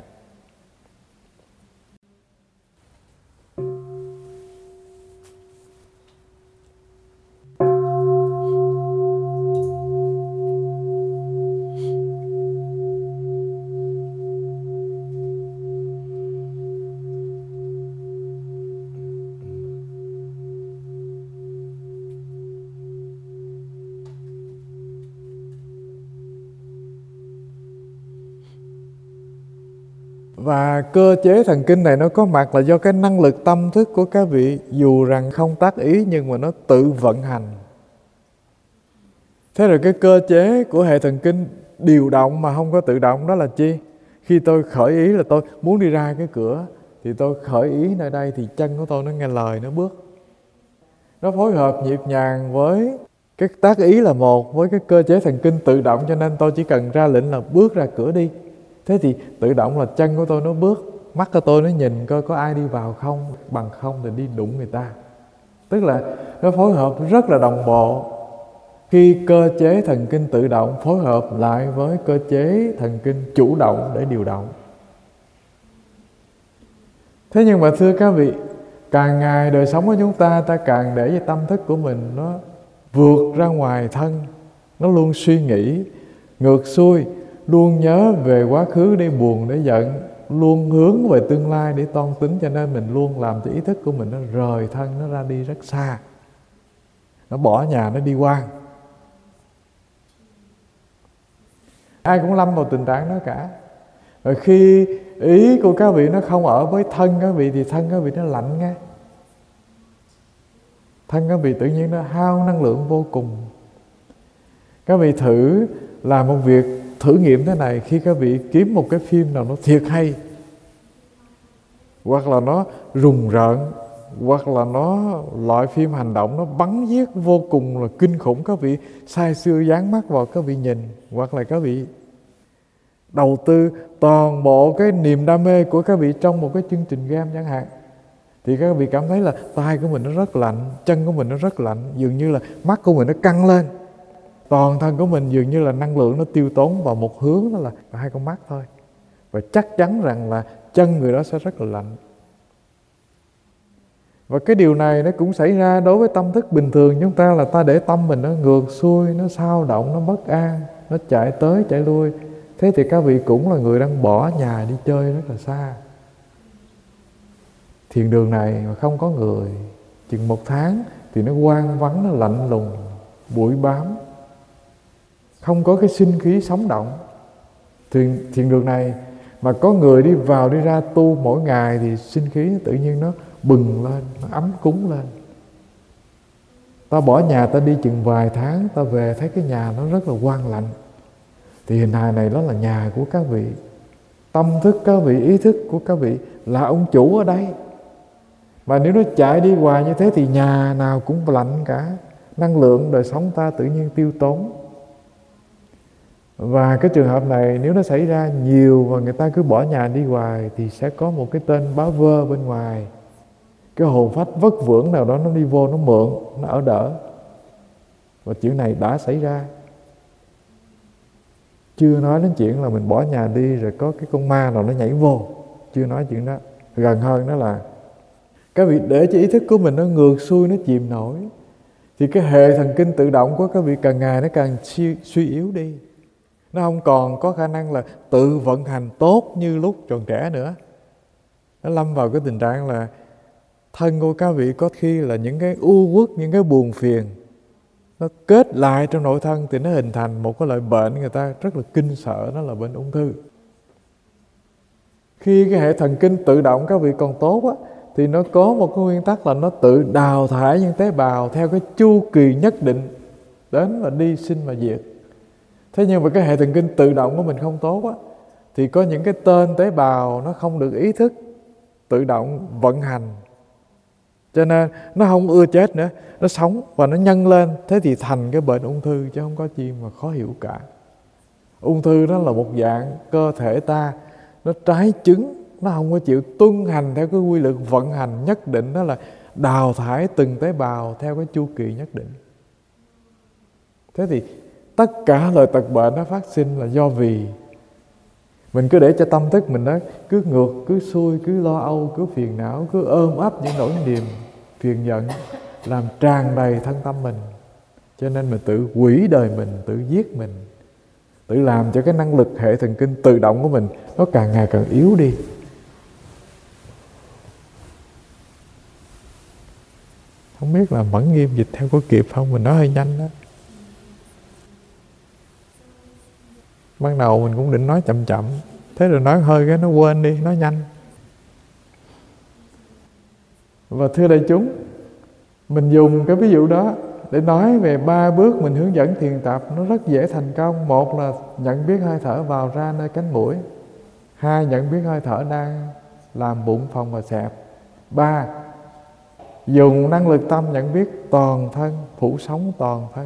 S1: Và cơ chế thần kinh này nó có mặt là do cái năng lực tâm thức của các vị, dù rằng không tác ý nhưng mà nó tự vận hành. Thế rồi cái cơ chế của hệ thần kinh điều động mà không có tự động đó là chi? Khi tôi khởi ý là tôi muốn đi ra cái cửa, thì tôi khởi ý nơi đây thì chân của tôi nó nghe lời, nó bước. Nó phối hợp nhịp nhàng với cái tác ý là một, với cái cơ chế thần kinh tự động, cho nên tôi chỉ cần ra lệnh là bước ra cửa đi. Thế thì tự động là chân của tôi nó bước, mắt của tôi nó nhìn coi có ai đi vào không, bằng không thì đi đụng người ta. Tức là nó phối hợp rất là đồng bộ. Khi cơ chế thần kinh tự động phối hợp lại với cơ chế thần kinh chủ động để điều động. Thế nhưng mà thưa các vị, càng ngày đời sống của chúng ta càng để cho tâm thức của mình nó vượt ra ngoài thân. Nó luôn suy nghĩ ngược xuôi, luôn nhớ về quá khứ để buồn, để giận, luôn hướng về tương lai để toan tính, cho nên mình luôn làm cho ý thức của mình nó rời thân, nó ra đi rất xa. Nó bỏ nhà, nó đi quan. Ai cũng lâm vào tình trạng đó cả. Rồi khi ý của các vị nó không ở với thân các vị thì thân các vị nó lạnh ngay. Thân các vị tự nhiên nó hao năng lượng vô cùng. Các vị thử làm một việc thử nghiệm thế này. Khi các vị kiếm một cái phim nào nó thiệt hay, hoặc là nó rùng rợn, hoặc là nó loại phim hành động nó bắn giết vô cùng là kinh khủng, các vị say sưa dán mắt vào các vị nhìn, hoặc là các vị đầu tư toàn bộ cái niềm đam mê của các vị trong một cái chương trình game chẳng hạn, thì các vị cảm thấy là tay của mình nó rất lạnh, chân của mình nó rất lạnh, dường như là mắt của mình nó căng lên, toàn thân của mình dường như là năng lượng nó tiêu tốn vào một hướng, đó là hai con mắt thôi. Và chắc chắn rằng là chân người đó sẽ rất là lạnh. Và cái điều này nó cũng xảy ra đối với tâm thức bình thường chúng ta, là ta để tâm mình nó ngược xuôi, nó xao động, nó bất an, nó chạy tới chạy lui. Thế thì các vị cũng là người đang bỏ nhà đi chơi rất là xa. Thiền đường này mà không có người, chừng 1 tháng thì nó hoang vắng, nó lạnh lùng, bụi bám, không có cái sinh khí sống động. Thiền đường này mà có người đi vào đi ra tu mỗi ngày thì sinh khí tự nhiên nó bừng lên, nó ấm cúng lên. Ta bỏ nhà ta đi chừng vài tháng, ta về thấy cái nhà nó rất là hoang lạnh. Thì hình hài này đó là nhà của các vị. Tâm thức các vị, ý thức của các vị là ông chủ ở đây. Mà nếu nó chạy đi hoài như thế thì nhà nào cũng lạnh cả. Năng lượng đời sống ta tự nhiên tiêu tốn. Và cái trường hợp này nếu nó xảy ra nhiều và người ta cứ bỏ nhà đi hoài thì sẽ có một cái tên bá vơ bên ngoài, cái hồn phách vất vưởng nào đó nó đi vô, nó mượn, nó ở đỡ. Và chuyện này đã xảy ra. Chưa nói đến chuyện là mình bỏ nhà đi rồi có cái con ma nào nó nhảy vô, chưa nói chuyện đó. Gần hơn đó là các vị để cho ý thức của mình nó ngược xuôi, nó chìm nổi, thì cái hệ thần kinh tự động của các vị càng ngày nó càng suy yếu đi. Nó không còn có khả năng là tự vận hành tốt như lúc còn trẻ nữa. Nó lâm vào cái tình trạng là thân của các vị có khi là những cái u uất, những cái buồn phiền nó kết lại trong nội thân, thì nó hình thành một cái loại bệnh người ta rất là kinh sợ, đó là bệnh ung thư. Khi cái hệ thần kinh tự động các vị còn tốt á, thì nó có một cái nguyên tắc là nó tự đào thải những tế bào theo cái chu kỳ nhất định, đến và đi sinh và diệt. Thế nhưng mà cái hệ thần kinh tự động của mình không tốt á, thì có những cái tên tế bào nó không được ý thức tự động vận hành, cho nên nó không ưa chết nữa, nó sống và nó nhân lên. Thế thì thành cái bệnh ung thư, chứ không có chi mà khó hiểu cả. Ung thư đó là một dạng cơ thể ta nó trái chứng, nó không có chịu tuân hành theo cái quy luật vận hành nhất định, đó là đào thải từng tế bào theo cái chu kỳ nhất định. Thế thì tất cả lời tật bệnh nó phát sinh là do vì mình cứ để cho tâm thức mình đó cứ ngược, cứ xuôi, cứ lo âu, cứ phiền não, cứ ôm ấp những nỗi niềm phiền giận, làm tràn đầy thân tâm mình. Cho nên mình tự hủy đời mình, tự giết mình, tự làm cho cái năng lực hệ thần kinh tự động của mình nó càng ngày càng yếu đi. Không biết là Mẫn Nghiêm dịch theo có kịp không? Mình nói hơi nhanh đó. Ban đầu mình cũng định nói chậm chậm, thế rồi nói hơi cái nó quên đi, nói nhanh. Và thưa đại chúng, mình dùng cái ví dụ đó để nói về 3 bước mình hướng dẫn thiền tập, nó rất dễ thành công. Một là nhận biết hơi thở vào ra nơi cánh mũi. 2, nhận biết hơi thở đang làm bụng phồng và xẹp. 3. Dùng năng lực tâm nhận biết toàn thân, phủ sống toàn thân.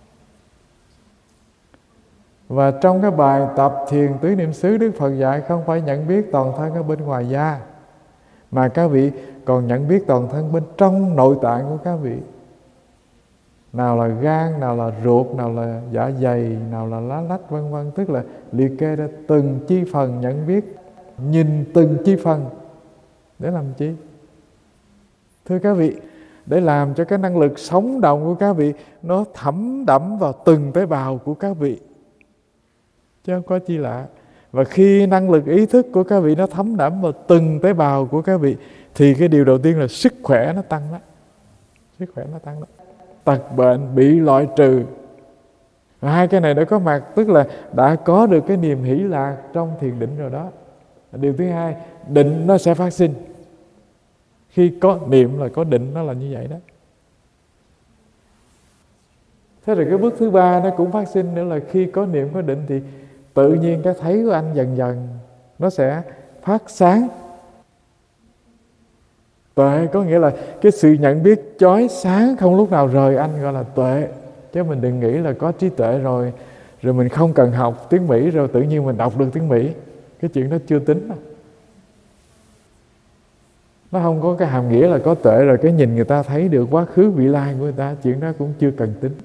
S1: Và trong cái bài tập thiền tứ niệm xứ, Đức Phật dạy không phải nhận biết toàn thân ở bên ngoài da, mà các vị còn nhận biết toàn thân bên trong nội tạng của các vị. Nào là gan, nào là ruột, nào là dạ dày, nào là lá lách, vân vân. Tức là liệt kê ra từng chi phần nhận biết, nhìn từng chi phần. Để làm chi? Thưa các vị, để làm cho cái năng lực sống động của các vị nó thấm đẫm vào từng tế bào của các vị, chứ không có chi lạ. Và khi năng lực ý thức của các vị nó thấm đẫm vào từng tế bào của các vị, thì cái điều đầu tiên là sức khỏe nó tăng đó. Sức khỏe nó tăng đó. Tật bệnh bị loại trừ. Hai cái này đã có mặt, tức là đã có được cái niềm hỷ lạc trong thiền định rồi đó. Điều thứ hai, định nó sẽ phát sinh. Khi có niệm là có định, nó là như vậy đó. Thế rồi cái bước thứ ba nó cũng phát sinh nữa, là khi có niệm có định thì tự nhiên cái thấy của anh dần dần nó sẽ phát sáng. Tuệ có nghĩa là cái sự nhận biết chói sáng không lúc nào rời anh, gọi là tuệ. Chứ mình đừng nghĩ là có trí tuệ rồi mình không cần học tiếng Mỹ rồi tự nhiên mình đọc được tiếng Mỹ. Cái chuyện đó chưa tính đâu. Nó không có cái hàm nghĩa là có tuệ rồi cái nhìn người ta thấy được quá khứ vị lai của người ta. Chuyện đó cũng chưa cần tính.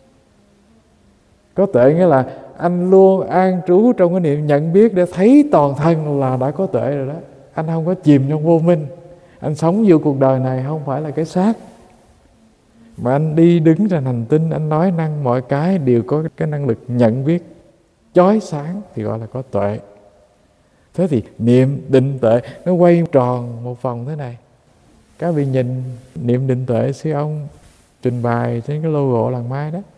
S1: Có tuệ nghĩa là anh luôn an trú trong cái niệm nhận biết để thấy toàn thân là đã có tuệ rồi đó. Anh không có chìm trong vô minh. Anh sống vô cuộc đời này không phải là cái xác, mà anh đi đứng trên hành tinh, anh nói năng mọi cái đều có cái năng lực nhận biết chói sáng, thì gọi là có tuệ. Thế thì niệm định tuệ nó quay tròn một vòng thế này. Các vị nhìn niệm định tuệ sư ông trình bày trên cái logo làng Mai đó.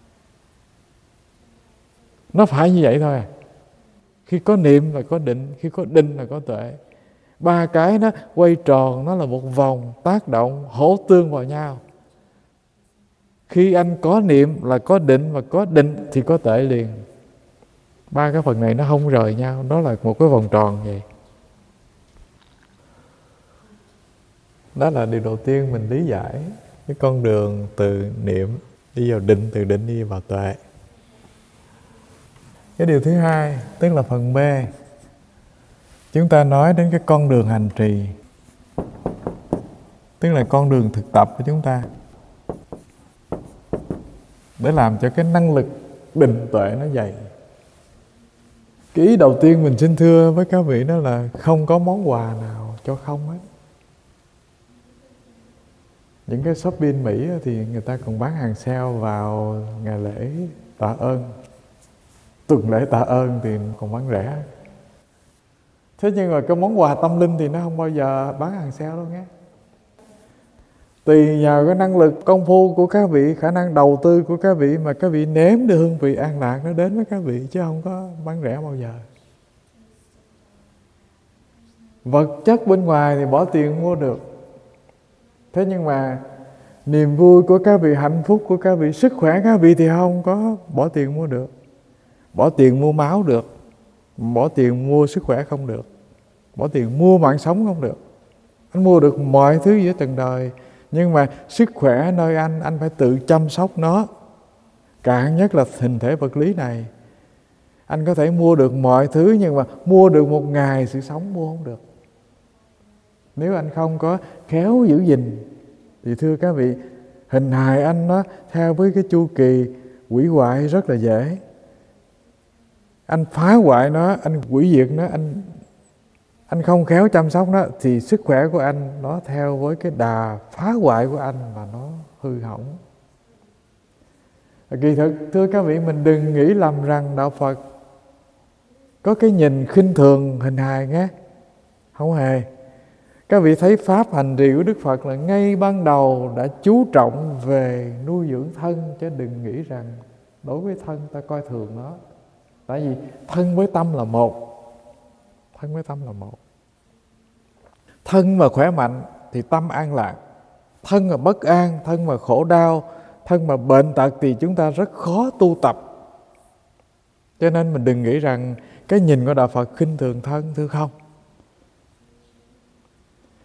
S1: Nó phải như vậy thôi à. Khi có niệm là có định, khi có định là có tuệ. Ba cái nó quay tròn, nó là một vòng tác động hỗ tương vào nhau. Khi anh có niệm là có định, và có định thì có tuệ liền. Ba cái phần này nó không rời nhau, nó là một cái vòng tròn vậy. Đó là điều đầu tiên mình lý giải cái con đường từ niệm đi vào định, từ định đi vào tuệ. Cái điều thứ hai, tức là phần B, chúng ta nói đến cái con đường hành trì, tức là con đường thực tập của chúng ta, để làm cho cái năng lực định tuệ nó dày. Cái ý đầu tiên mình xin thưa với các vị đó là không có món quà nào cho không hết. Những cái shop bên Mỹ thì người ta còn bán hàng sale vào ngày lễ tạ ơn, tuần lễ tạ ơn thì còn bán rẻ. Thế nhưng mà cái món quà tâm linh thì nó không bao giờ bán hàng sale đâu nghe. Tùy nhờ cái năng lực công phu của các vị, khả năng đầu tư của các vị mà các vị nếm được hương vị an lạc nó đến với các vị, chứ không có bán rẻ bao giờ. Vật chất bên ngoài thì bỏ tiền mua được. Thế nhưng mà niềm vui của các vị, hạnh phúc của các vị, sức khỏe các vị thì không có bỏ tiền mua được. Bỏ tiền mua máu được, bỏ tiền mua sức khỏe không được, bỏ tiền mua mạng sống không được. Anh mua được mọi thứ giữa trần đời, nhưng mà sức khỏe nơi anh phải tự chăm sóc nó. Cạn nhất là hình thể vật lý này. Anh có thể mua được mọi thứ, nhưng mà mua được một ngày sự sống mua không được. Nếu anh không có khéo giữ gìn thì thưa các vị, hình hài anh nó theo với cái chu kỳ hủy hoại rất là dễ. Anh phá hoại nó, anh hủy diệt nó, anh không khéo chăm sóc nó, thì sức khỏe của anh nó theo với cái đà phá hoại của anh và nó hư hỏng. Kỳ thực thưa các vị, mình đừng nghĩ lầm rằng đạo Phật có cái nhìn khinh thường hình hài nghe. Không hề. Các vị thấy pháp hành trì của Đức Phật là ngay ban đầu đã chú trọng về nuôi dưỡng thân, chứ đừng nghĩ rằng đối với thân ta coi thường nó. Tại vì thân với tâm là một. Thân với tâm là một. Thân mà khỏe mạnh thì tâm an lạc. Thân mà bất an, thân mà khổ đau, thân mà bệnh tật thì chúng ta rất khó tu tập. Cho nên mình đừng nghĩ rằng cái nhìn của đạo Phật khinh thường thân, thưa không.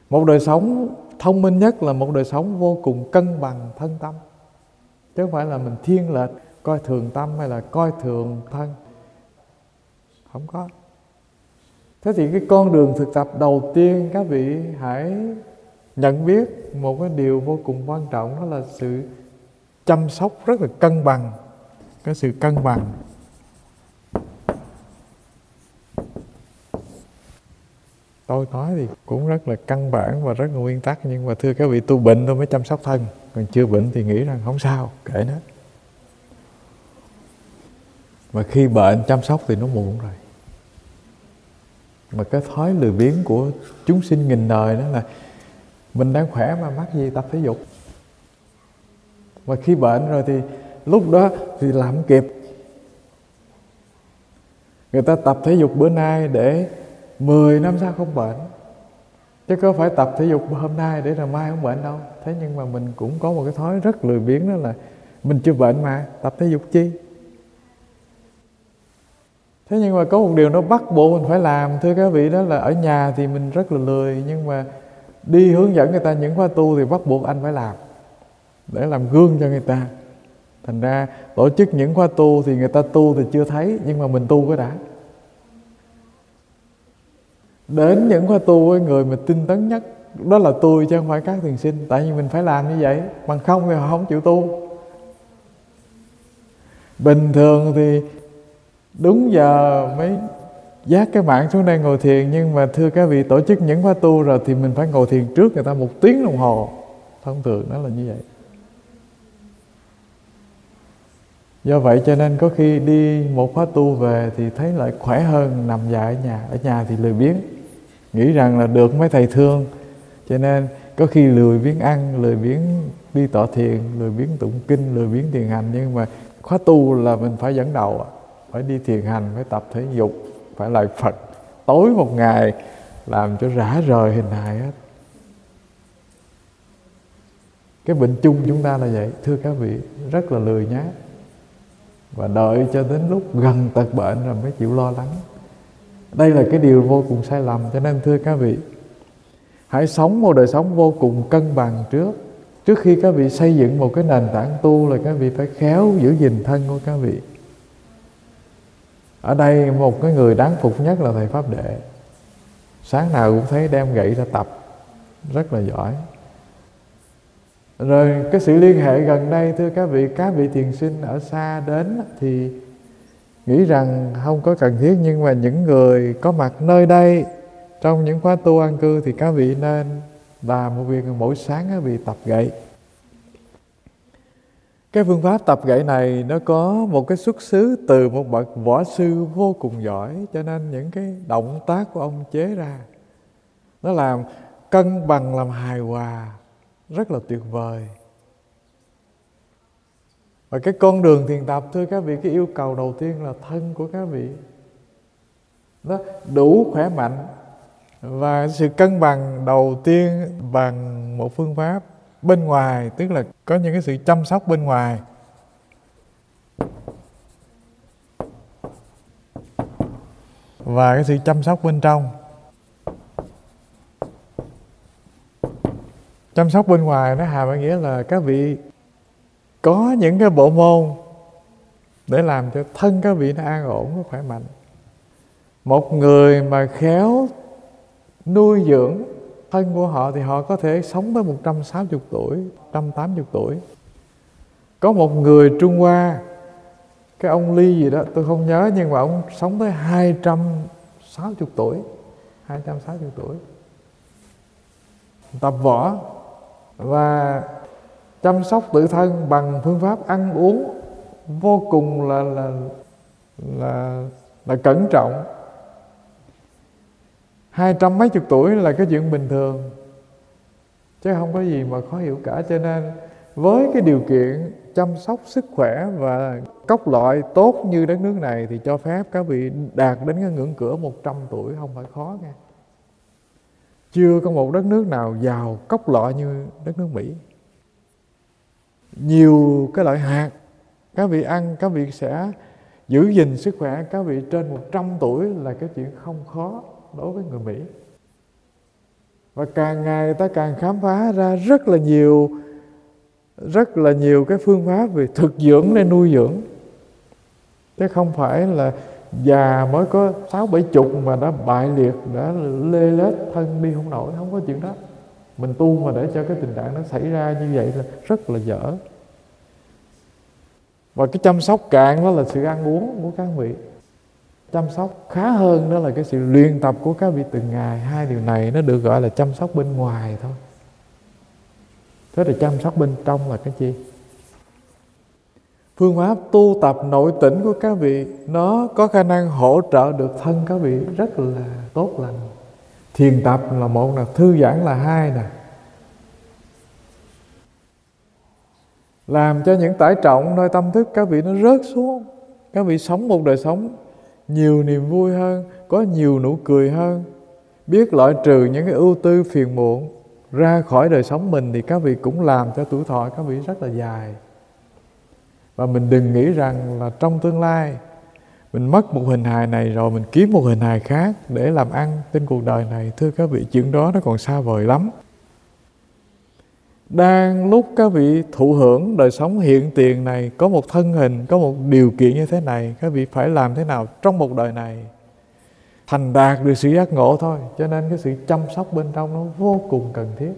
S1: Một đời sống thông minh nhất là một đời sống vô cùng cân bằng thân tâm, chứ không phải là mình thiên lệch coi thường tâm hay là coi thường thân. Không có. Thế thì cái con đường thực tập đầu tiên các vị hãy nhận biết một cái điều vô cùng quan trọng, đó là sự chăm sóc rất là cân bằng. Cái sự cân bằng. Tôi nói thì cũng rất là căn bản và rất là nguyên tắc, nhưng mà thưa các vị, tôi bệnh tôi mới chăm sóc thân, còn chưa bệnh thì nghĩ rằng không sao, kệ nó. Mà khi bệnh chăm sóc thì nó muộn rồi. Mà cái thói lười biếng của chúng sinh nghìn đời đó là mình đang khỏe mà mắc gì tập thể dục. Và khi bệnh rồi thì lúc đó thì làm không kịp. Người ta tập thể dục bữa nay để 10 năm sau không bệnh, chứ có phải tập thể dục hôm nay để rồi mai không bệnh đâu. Thế nhưng mà mình cũng có một cái thói rất lười biếng, đó là mình chưa bệnh mà tập thể dục chi. Thế nhưng mà có một điều nó bắt buộc mình phải làm, thưa các vị, đó là ở nhà thì mình rất là lười, nhưng mà đi hướng dẫn người ta những khóa tu thì bắt buộc anh phải làm, để làm gương cho người ta. Thành ra tổ chức những khóa tu thì người ta tu thì chưa thấy, nhưng mà mình tu cái đã. Đến những khóa tu với người mà tinh tấn nhất, đó là tôi chứ không phải các thiền sinh. Tại vì mình phải làm như vậy, bằng không thì họ không chịu tu. Bình thường thì đúng giờ mới vác cái mạng xuống đây ngồi thiền, nhưng mà thưa các vị, tổ chức những khóa tu rồi thì mình phải ngồi thiền trước người ta 1 tiếng đồng hồ. Thông thường nó là như vậy. Do vậy cho nên có khi đi một khóa tu về thì thấy lại khỏe hơn nằm dài ở nhà. Ở nhà thì lười biếng, nghĩ rằng là được mấy thầy thương, cho nên có khi lười biếng ăn, lười biếng đi tọa thiền, lười biếng tụng kinh, lười biếng thiền hành. Nhưng mà khóa tu là mình phải dẫn đầu, phải đi thiền hành, phải tập thể dục, phải lại Phật tối một ngày, làm cho rã rời hình hài hết. Cái bệnh chung chúng ta là vậy, thưa các vị, rất là lười nhác, và đợi cho đến lúc gần tật bệnh rồi mới chịu lo lắng. Đây là cái điều vô cùng sai lầm. Cho nên thưa các vị, hãy sống một đời sống vô cùng cân bằng trước. Trước khi các vị xây dựng một cái nền tảng tu là các vị phải khéo giữ gìn thân của các vị. Ở đây một cái người đáng phục nhất là thầy Pháp Đệ. Sáng nào cũng thấy đem gậy ra tập, rất là giỏi. Rồi cái sự liên hệ gần đây, thưa các vị thiền sinh ở xa đến thì nghĩ rằng không có cần thiết, nhưng mà những người có mặt nơi đây trong những khóa tu an cư thì các vị nên làm một việc, mỗi sáng các vị tập gậy. Cái phương pháp tập gậy này nó có một cái xuất xứ từ một bậc võ sư vô cùng giỏi, cho nên những cái động tác của ông chế ra nó làm cân bằng, làm hài hòa, rất là tuyệt vời. Và cái con đường thiền tập, thưa các vị, cái yêu cầu đầu tiên là thân của các vị nó đủ khỏe mạnh. Và sự cân bằng đầu tiên bằng một phương pháp bên ngoài, tức là có những cái sự chăm sóc bên ngoài. Và cái sự chăm sóc bên trong. Chăm sóc bên ngoài nó hàm ở nghĩa là các vị có những cái bộ môn để làm cho thân các vị nó an ổn, nó khỏe mạnh. Một người mà khéo nuôi dưỡng thân của họ thì họ có thể sống tới 160 tuổi, 180 tuổi. Có một người Trung Hoa, cái ông Ly gì đó tôi không nhớ, nhưng mà ông sống tới 260 tuổi. 260 tuổi. Tập võ và chăm sóc tự thân bằng phương pháp ăn uống vô cùng là cẩn trọng. 200 mấy chục tuổi là cái chuyện bình thường, chứ không có gì mà khó hiểu cả. Cho nên với cái điều kiện chăm sóc sức khỏe và cốc loại tốt như đất nước này thì cho phép các vị đạt đến cái ngưỡng cửa 100 tuổi không phải khó nha. Chưa có một đất nước nào giàu cốc loại như đất nước Mỹ. Nhiều cái loại hạt các vị ăn, các vị sẽ giữ gìn sức khỏe các vị trên 100 tuổi là cái chuyện không khó đối với người Mỹ. Và càng ngày người ta càng khám phá ra rất là nhiều cái phương pháp về thực dưỡng để nuôi dưỡng. Chứ không phải là già mới có 60-70 mà đã bại liệt, đã lê lết thân đi không nổi, không có chuyện đó. Mình tu mà để cho cái tình trạng nó xảy ra như vậy là rất là dở. Và cái chăm sóc cạn đó là sự ăn uống của các vị. Chăm sóc khá hơn đó là cái sự luyện tập của các vị từng ngày. Hai điều này nó được gọi là chăm sóc bên ngoài thôi. Thế thì chăm sóc bên trong là cái gì? Phương pháp tu tập nội tỉnh của các vị nó có khả năng hỗ trợ được thân các vị rất là tốt lành. Thiền tập là một nè, thư giãn là hai nè. Làm cho những tải trọng nơi tâm thức các vị nó rớt xuống. Các vị sống một đời sống nhiều niềm vui hơn, có nhiều nụ cười hơn, biết loại trừ những cái ưu tư phiền muộn ra khỏi đời sống mình, thì các vị cũng làm cho tuổi thọ các vị rất là dài. Và mình đừng nghĩ rằng là trong tương lai mình mất một hình hài này rồi mình kiếm một hình hài khác để làm ăn trên cuộc đời này. Thưa các vị, chuyện đó nó còn xa vời lắm. Đang lúc các vị thụ hưởng đời sống hiện tiền này, có một thân hình, có một điều kiện như thế này, các vị phải làm thế nào trong một đời này thành đạt được sự giác ngộ thôi. Cho nên cái sự chăm sóc bên trong nó vô cùng cần thiết.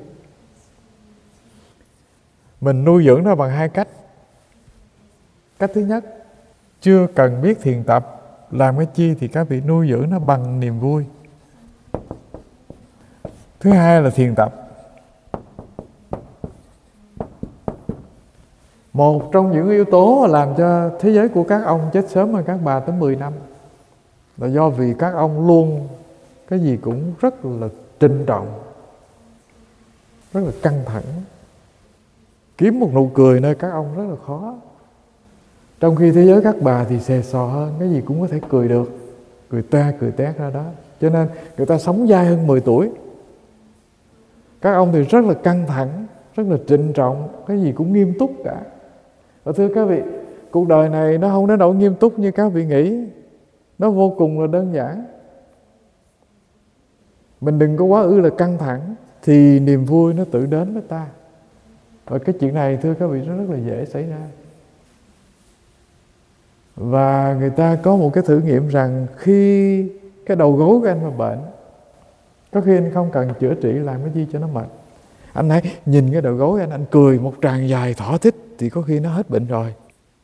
S1: Mình nuôi dưỡng nó bằng hai cách. Cách thứ nhất, chưa cần biết thiền tập làm cái chi thì các vị nuôi dưỡng nó bằng niềm vui. Thứ hai là thiền tập. Một trong những yếu tố làm cho thế giới của các ông chết sớm hơn các bà tới 10 năm là do vì các ông luôn cái gì cũng rất là trinh trọng, rất là căng thẳng. Kiếm một nụ cười nơi các ông rất là khó. Trong khi thế giới các bà thì xề xò hơn, cái gì cũng có thể cười được, cười te cười tét ra đó. Cho nên người ta sống dai hơn 10 tuổi. Các ông thì rất là căng thẳng, rất là trịnh trọng, cái gì cũng nghiêm túc cả. Và thưa các vị, cuộc đời này nó không đến nỗi nghiêm túc như các vị nghĩ. Nó vô cùng là đơn giản. Mình đừng có quá ư là căng thẳng thì niềm vui nó tự đến với ta. Và cái chuyện này thưa các vị nó rất là dễ xảy ra. Và người ta có một cái thử nghiệm rằng khi cái đầu gối của anh mà bệnh, có khi anh không cần chữa trị làm cái gì cho nó mệt. Anh hãy nhìn cái đầu gối anh cười một tràng dài thỏa thích thì có khi nó hết bệnh rồi.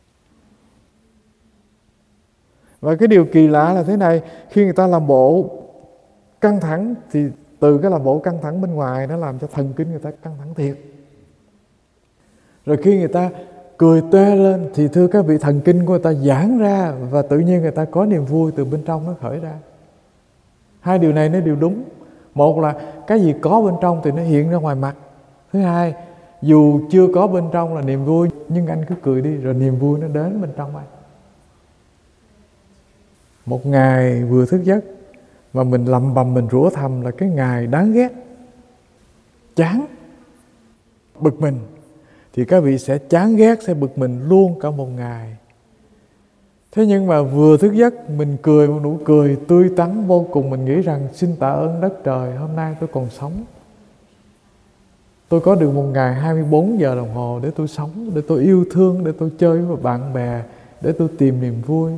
S1: Và cái điều kỳ lạ là thế này, khi người ta làm bộ căng thẳng thì từ cái làm bộ căng thẳng bên ngoài nó làm cho thần kinh người ta căng thẳng thiệt. Rồi khi người ta cười tê lên thì thưa các vị, thần kinh của người ta giãn ra và tự nhiên người ta có niềm vui từ bên trong nó khởi ra. Hai điều này nó đều đúng. Một là cái gì có bên trong thì nó hiện ra ngoài mặt. Thứ hai, dù chưa có bên trong là niềm vui, nhưng anh cứ cười đi rồi niềm vui nó đến bên trong anh. Một ngày vừa thức giấc mà mình lầm bầm mình rủa thầm là cái ngày đáng ghét, chán, bực mình, thì các vị sẽ chán ghét, sẽ bực mình luôn cả một ngày. Thế nhưng mà vừa thức giấc mình cười một nụ cười tươi tắn vô cùng, mình nghĩ rằng xin tạ ơn đất trời, hôm nay tôi còn sống. Tôi có được một ngày 24 giờ đồng hồ để tôi sống, để tôi yêu thương, để tôi chơi với bạn bè, để tôi tìm niềm vui.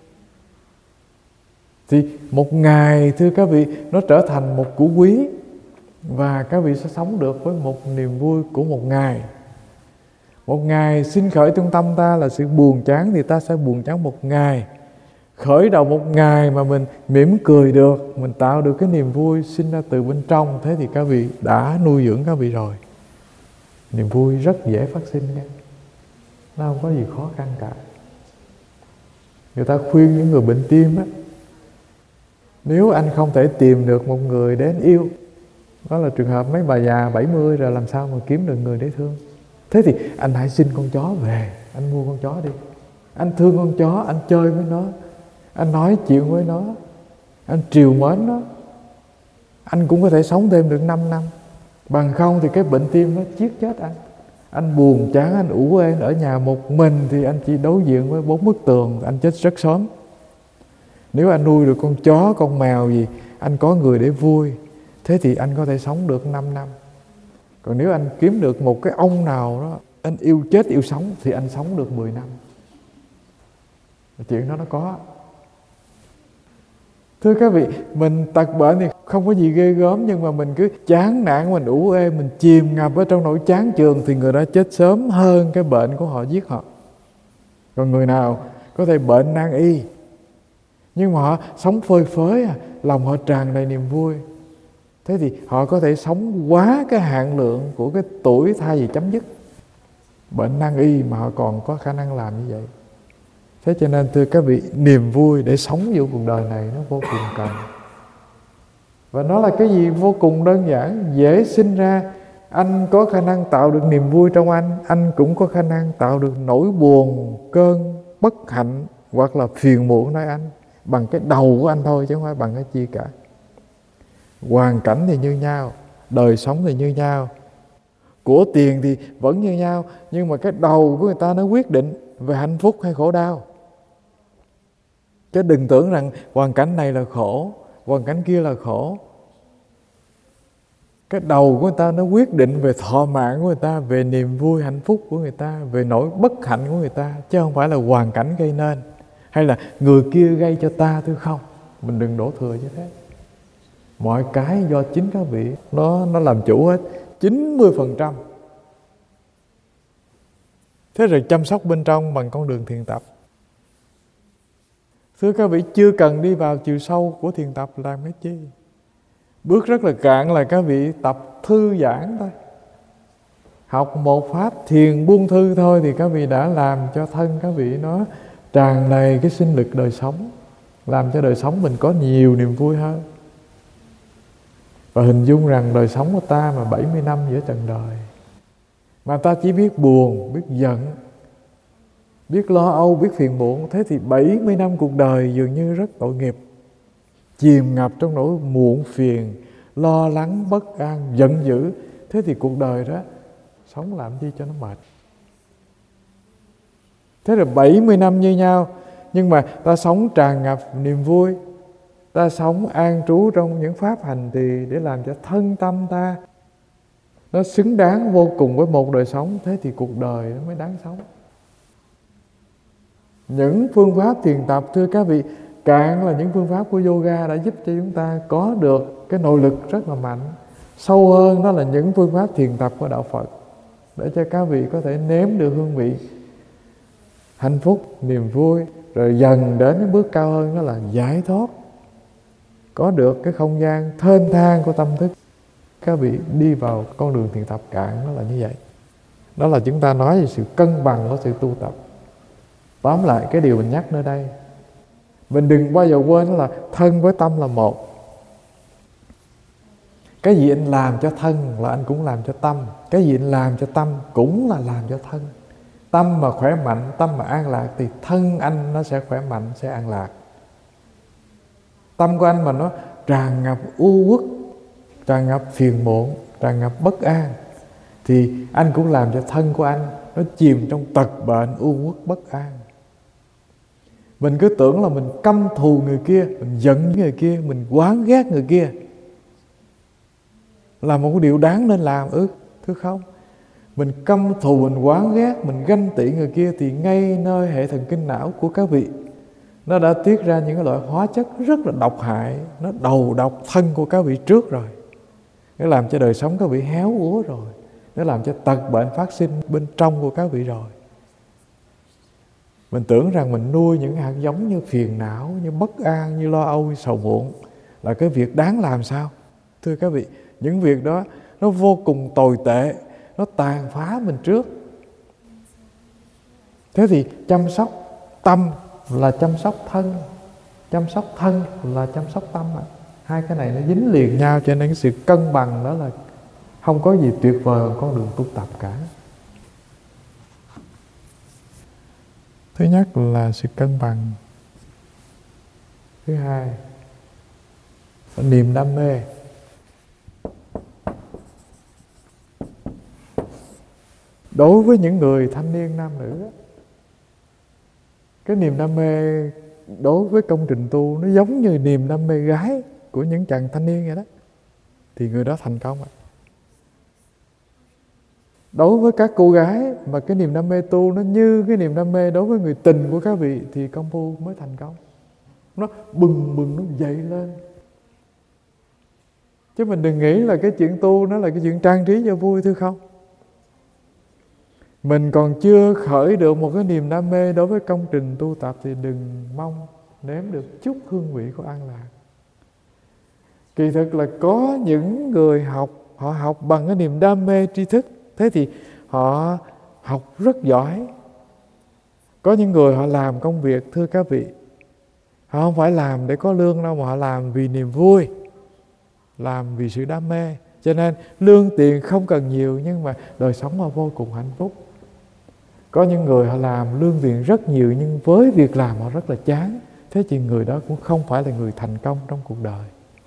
S1: Thì một ngày thưa các vị nó trở thành một củ quý, và các vị sẽ sống được với một niềm vui của một ngày. Một ngày sinh khởi trong tâm ta là sự buồn chán thì ta sẽ buồn chán một ngày. Khởi đầu một ngày mà mình mỉm cười được, mình tạo được cái niềm vui sinh ra từ bên trong, thế thì các vị đã nuôi dưỡng các vị rồi. Niềm vui rất dễ phát sinh nha. Nó không có gì khó khăn cả. Người ta khuyên những người bệnh tim á, nếu anh không thể tìm được một người để anh yêu, đó là trường hợp mấy bà già 70 rồi làm sao mà kiếm được người để thương. Thế thì anh hãy xin con chó về, anh mua con chó đi. Anh thương con chó, anh chơi với nó, anh nói chuyện với nó, anh trìu mến nó. Anh cũng có thể sống thêm được 5 năm. Bằng không thì cái bệnh tim nó giết chết anh. Anh buồn chán, anh ủ ê ở nhà một mình thì anh chỉ đối diện với 4 bức tường, anh chết rất sớm. Nếu anh nuôi được con chó, con mèo gì, anh có người để vui, thế thì anh có thể sống được 5 năm. Còn nếu anh kiếm được một cái ông nào đó anh yêu chết yêu sống thì anh sống được 10 năm. Chuyện đó nó có. Thưa các vị, mình tật bệnh thì không có gì ghê gớm, nhưng mà mình cứ chán nản, mình ủ ê, mình chìm ngập ở trong nỗi chán chường thì người đó chết sớm hơn cái bệnh của họ giết họ. Còn người nào có thể bệnh nan y nhưng mà họ sống phơi phới, lòng họ tràn đầy niềm vui, thế thì họ có thể sống quá cái hạn lượng của cái tuổi thay vì chấm dứt. Bệnh nan y mà họ còn có khả năng làm như vậy. Thế cho nên thưa các vị, niềm vui để sống vô cuộc đời này nó vô cùng cần. Và nó là cái gì vô cùng đơn giản, dễ sinh ra. Anh có khả năng tạo được niềm vui trong anh cũng có khả năng tạo được nỗi buồn, cơn bất hạnh hoặc là phiền muộn nơi anh, bằng cái đầu của anh thôi chứ không phải bằng cái chi cả. Hoàn cảnh thì như nhau, đời sống thì như nhau, của tiền thì vẫn như nhau, nhưng mà cái đầu của người ta nó quyết định về hạnh phúc hay khổ đau. Chứ đừng tưởng rằng hoàn cảnh này là khổ, hoàn cảnh kia là khổ. Cái đầu của người ta nó quyết định về thọ mạng của người ta, về niềm vui hạnh phúc của người ta, về nỗi bất hạnh của người ta, chứ không phải là hoàn cảnh gây nên, hay là người kia gây cho ta, thưa không. Mình đừng đổ thừa như thế. Mọi cái do chính các vị nó làm chủ hết, 90%. Thế rồi chăm sóc bên trong bằng con đường thiền tập. Thưa các vị, chưa cần đi vào chiều sâu của thiền tập làm cái chi. Bước rất là cạn là các vị tập thư giãn thôi. Học một pháp thiền buông thư thôi thì các vị đã làm cho thân các vị nó tràn đầy cái sinh lực đời sống, làm cho đời sống mình có nhiều niềm vui hơn. Và hình dung rằng đời sống của ta mà 70 năm giữa trần đời, mà ta chỉ biết buồn, biết giận, biết lo âu, biết phiền muộn, thế thì 70 năm cuộc đời dường như rất tội nghiệp. Chìm ngập trong nỗi muộn phiền, lo lắng, bất an, giận dữ, thế thì cuộc đời đó sống làm chi cho nó mệt. Thế rồi 70 năm như nhau, nhưng mà ta sống tràn ngập niềm vui, ta sống an trú trong những pháp hành trì để làm cho thân tâm ta nó xứng đáng vô cùng với một đời sống, thế thì cuộc đời nó mới đáng sống. Những phương pháp thiền tập, thưa các vị, cạn là những phương pháp của yoga đã giúp cho chúng ta có được cái nội lực rất là mạnh. Sâu hơn đó là những phương pháp thiền tập của đạo Phật, để cho các vị có thể nếm được hương vị hạnh phúc, niềm vui, rồi dần đến cái bước cao hơn đó là giải thoát, có được cái không gian thênh thang của tâm thức. Các vị đi vào con đường thiền tập cạn nó là như vậy. Đó là chúng ta nói về sự cân bằng của sự tu tập. Tóm lại cái điều mình nhắc nơi đây, mình đừng bao giờ quên là thân với tâm là một. Cái gì anh làm cho thân là anh cũng làm cho tâm. Cái gì anh làm cho tâm cũng là làm cho thân. Tâm mà khỏe mạnh, tâm mà an lạc thì thân anh nó sẽ khỏe mạnh, sẽ an lạc. Tâm của anh mà nó tràn ngập u uất, tràn ngập phiền muộn, tràn ngập bất an, thì anh cũng làm cho thân của anh nó chìm trong tật bệnh u uất bất an. Mình cứ tưởng là mình căm thù người kia, mình giận người kia, mình oán ghét người kia là một cái điều đáng nên làm thưa không? Mình căm thù, mình oán ghét, mình ganh tị người kia thì ngay nơi hệ thần kinh não của các vị nó đã tiết ra những cái loại hóa chất rất là độc hại, nó đầu độc thân của các vị trước rồi. Nó làm cho đời sống các vị héo úa rồi, nó làm cho tật bệnh phát sinh bên trong của các vị rồi. Mình tưởng rằng mình nuôi những hạt giống như phiền não, như bất an, như lo âu, như sầu muộn là cái việc đáng làm sao? Thưa các vị, những việc đó nó vô cùng tồi tệ, nó tàn phá mình trước. Thế thì chăm sóc tâm là chăm sóc thân, chăm sóc thân là chăm sóc tâm. Hai cái này nó dính liền nhau, cho nên cái sự cân bằng đó là không có gì tuyệt vời hơn con đường tu tập cả. Thứ nhất là sự cân bằng. Thứ hai là niềm đam mê. Đối với những người thanh niên nam nữ, cái niềm đam mê đối với công trình tu nó giống như niềm đam mê gái của những chàng thanh niên vậy đó. thì người đó thành công ạ. Đối với các cô gái mà cái niềm đam mê tu nó như cái niềm đam mê đối với người tình của các vị thì công phu mới thành công. Nó bừng bừng nó dậy lên. Chứ mình đừng nghĩ là cái chuyện tu nó là cái chuyện trang trí cho vui, thưa không. Mình còn chưa khởi được một cái niềm đam mê đối với công trình tu tập thì đừng mong nếm được chút hương vị của an lạc. Kỳ thực là có những người học, họ học bằng cái niềm đam mê tri thức, thế thì họ học rất giỏi. Có những người họ làm công việc, thưa các vị, họ không phải làm để có lương đâu, mà họ làm vì niềm vui, làm vì sự đam mê. Cho nên lương tiền không cần nhiều, nhưng mà đời sống họ vô cùng hạnh phúc. Có những người họ làm lương tiền rất nhiều, nhưng với việc làm họ rất là chán. Thế thì người đó cũng không phải là người thành công trong cuộc đời.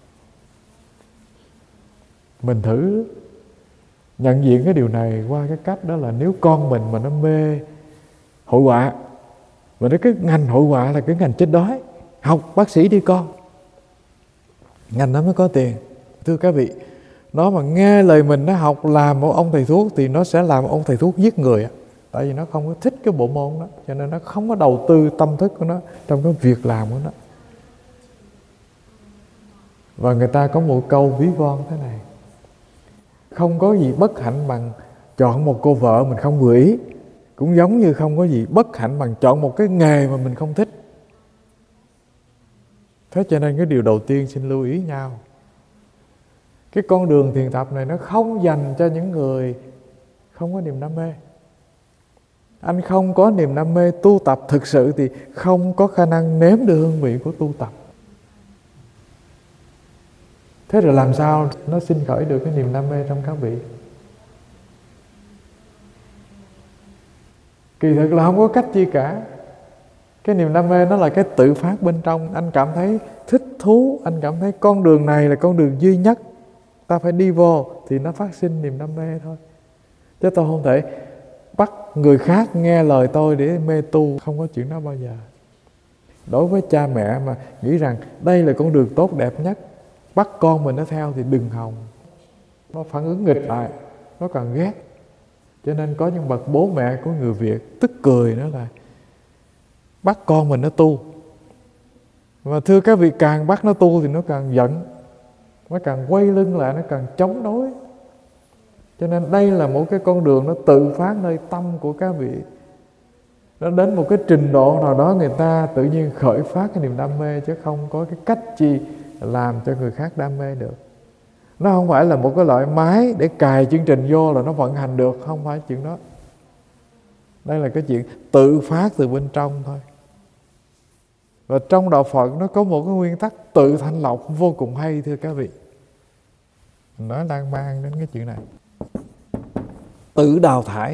S1: Mình thử nhận diện cái điều này qua cái cách đó là nếu con mình mà nó mê hội họa, mà nó cái ngành hội họa là cái ngành chết đói, học bác sĩ đi con, ngành đó mới có tiền. Thưa các vị, nó mà nghe lời mình, nó học làm một ông thầy thuốc thì nó sẽ làm một ông thầy thuốc giết người. Tại vì nó không có thích cái bộ môn đó, cho nên nó không có đầu tư tâm thức của nó trong cái việc làm của nó. Và người ta có một câu ví von thế này: không có gì bất hạnh bằng chọn một cô vợ mình không vừa ý, cũng giống như không có gì bất hạnh bằng chọn một cái nghề mà mình không thích. Thế cho nên cái điều đầu tiên xin lưu ý nhau, cái con đường thiền tập này nó không dành cho những người không có niềm đam mê. Anh không có niềm đam mê tu tập thực sự thì không có khả năng nếm được hương vị của tu tập. Thế rồi làm sao nó sinh khởi được cái niềm đam mê trong các vị? Kỳ thực là không có cách chi cả. Cái niềm đam mê nó là cái tự phát bên trong. Anh cảm thấy thích thú, anh cảm thấy con đường này là con đường duy nhất ta phải đi vô, thì nó phát sinh niềm đam mê thôi. Chứ tôi không thể bắt người khác nghe lời tôi để mê tu, không có chuyện đó bao giờ. Đối với cha mẹ mà nghĩ rằng đây là con đường tốt đẹp nhất, bắt con mình nó theo thì đừng hòng. Nó phản ứng nghịch lại, nó càng ghét. Cho nên có những bậc bố mẹ của người Việt tức cười nữa là bắt con mình nó tu. Mà thưa các vị, càng bắt nó tu thì nó càng giận, nó càng quay lưng lại, nó càng chống đối. Cho nên đây là một cái con đường nó tự phát nơi tâm của các vị. Nó đến một cái trình độ nào đó người ta tự nhiên khởi phát cái niềm đam mê, chứ không có cái cách chi làm cho người khác đam mê được. Nó không phải là một cái loại máy để cài chương trình vô là nó vận hành được, không phải chuyện đó. Đây là cái chuyện tự phát từ bên trong thôi. Và trong đạo Phật nó có một cái nguyên tắc tự thanh lọc vô cùng hay, thưa các vị. Mình nói lan man đến cái chuyện này. Tự đào thải.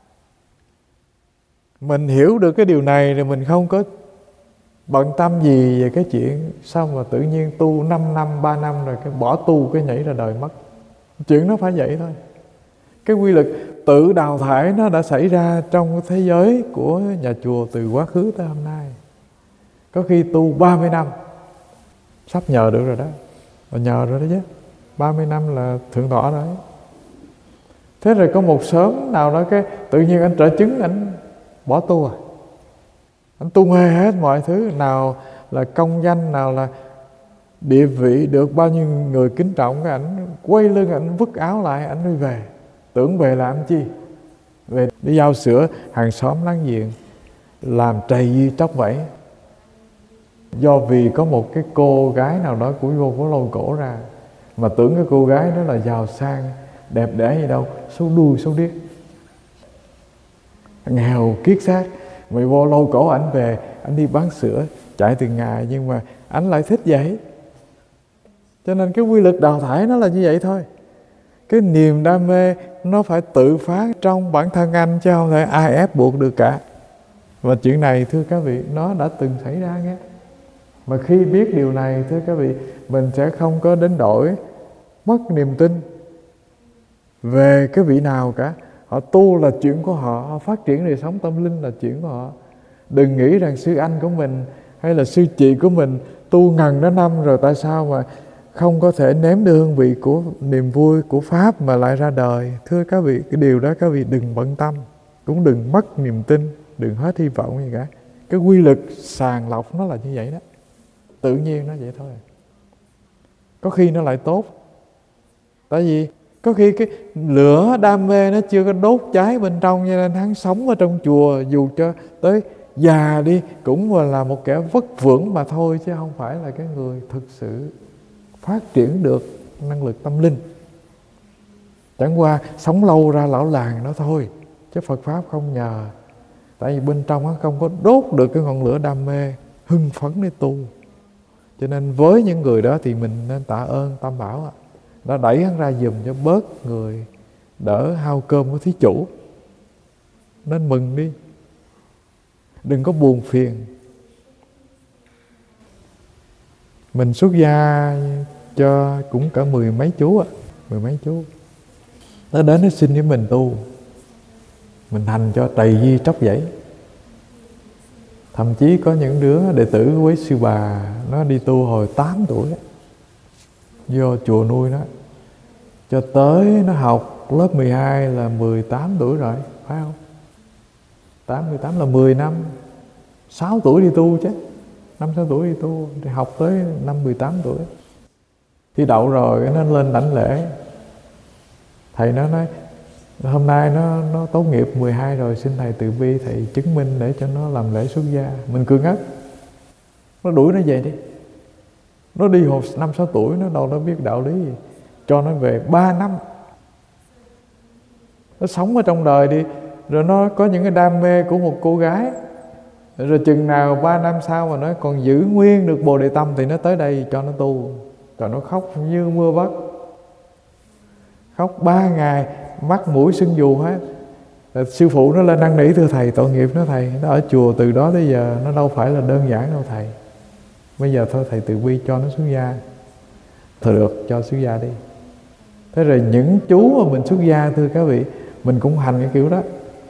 S1: Mình hiểu được cái điều này rồi mình không có bận tâm gì về cái chuyện xong mà tự nhiên tu 5 năm, 3 năm rồi cái bỏ tu, cái nhảy ra đời mất. Chuyện nó phải vậy thôi. Cái quy luật tự đào thải nó đã xảy ra trong thế giới của nhà chùa từ quá khứ tới hôm nay. Có khi tu 30 năm sắp nhờ được rồi đó. Và nhờ rồi đó chứ. 30 năm là thượng tọa rồi. Thế rồi có một sớm nào đó cái tự nhiên anh trở chứng, anh bỏ tu à. Anh tu mê hết mọi thứ, nào là công danh, nào là địa vị, được bao nhiêu người kính trọng, cái ảnh quay lưng, ảnh vứt áo lại, ảnh đi về. Tưởng về làm chi? Về đi giao sữa hàng xóm láng giềng, làm trầy như tróc vẫy. Do vì có một cái cô gái nào đó của vô có lôi cổ ra, mà tưởng cái cô gái đó là giàu sang, đẹp đẽ gì đâu, xấu đuôi xấu điếc, nghèo kiết xác. Mày vô lôi cổ ảnh về, ảnh đi bán sữa chạy từng ngày, nhưng mà ảnh lại thích vậy. Cho nên cái quy luật đào thải nó là như vậy thôi. Cái niềm đam mê nó phải tự phát trong bản thân anh, chứ không thể ai ép buộc được cả. Và chuyện này thưa các vị, nó đã từng xảy ra nghe. Mà khi biết điều này thưa các vị, mình sẽ không có đến đổi mất niềm tin về cái vị nào cả. Họ tu là chuyện của họ, họ phát triển đời sống tâm linh là chuyện của họ. Đừng nghĩ rằng sư anh của mình hay là sư chị của mình tu ngần đó năm rồi, tại sao mà không có thể nếm được hương vị của niềm vui của Pháp mà lại ra đời. Thưa các vị, cái điều đó các vị đừng bận tâm, cũng đừng mất niềm tin, đừng hết hy vọng gì cả. Cái quy luật sàng lọc nó là như vậy đó, tự nhiên nó vậy thôi. Có khi nó lại tốt, tại vì có khi cái lửa đam mê nó chưa có đốt cháy bên trong, cho nên hắn sống ở trong chùa dù cho tới già đi cũng là một kẻ vất vưởng mà thôi, chứ không phải là cái người thực sự phát triển được năng lực tâm linh. Chẳng qua sống lâu ra lão làng đó thôi, chứ Phật Pháp không nhờ. Tại vì bên trong nó không có đốt được cái ngọn lửa đam mê hưng phấn để tu. Cho nên với những người đó thì mình nên tạ ơn Tam Bảo, nó đẩy hắn ra giùm cho bớt người, đỡ hao cơm của thí chủ. Nên mừng đi, đừng có buồn phiền. Mình xuất gia cho cũng cả mười mấy chú. Nó đến nó xin với mình tu, mình hành cho trầy di tróc dãy. Thậm chí có những đứa đệ tử của quý sư bà, nó đi tu hồi 8 tuổi, vô chùa nuôi nó, cho tới nó học lớp 12 là 18 tuổi rồi, phải không? 18 là 10 năm, 6 tuổi đi tu chứ, 5-6 tuổi đi tu, thì học tới năm 18 tuổi. Thi đậu rồi nó lên đảnh lễ. Thầy nó nói hôm nay nó tốt nghiệp 12 rồi, xin thầy từ bi thầy chứng minh để cho nó làm lễ xuất gia. Mình cười ngất. Nó đuổi nó về đi. Nó đi hồi 5-6 tuổi, nó đâu nó biết đạo lý gì. Cho nó về 3 năm. Nó sống ở trong đời đi. Rồi nó có những cái đam mê của một cô gái. Rồi chừng nào 3 năm sau mà nó còn giữ nguyên được Bồ Đề Tâm thì nó tới đây cho nó tu. Rồi nó khóc như mưa bất. Khóc 3 ngày, mắt mũi sưng vù hết. Rồi sư phụ nó lên năn nỉ, thưa thầy, tội nghiệp nó thầy, nó ở chùa từ đó tới giờ nó đâu phải là đơn giản đâu thầy. Bây giờ thôi thầy từ bi cho nó xuất gia. Thôi được, cho xuất gia đi. Thế rồi những chú mà mình xuất gia, thưa các vị, mình cũng hành cái kiểu đó,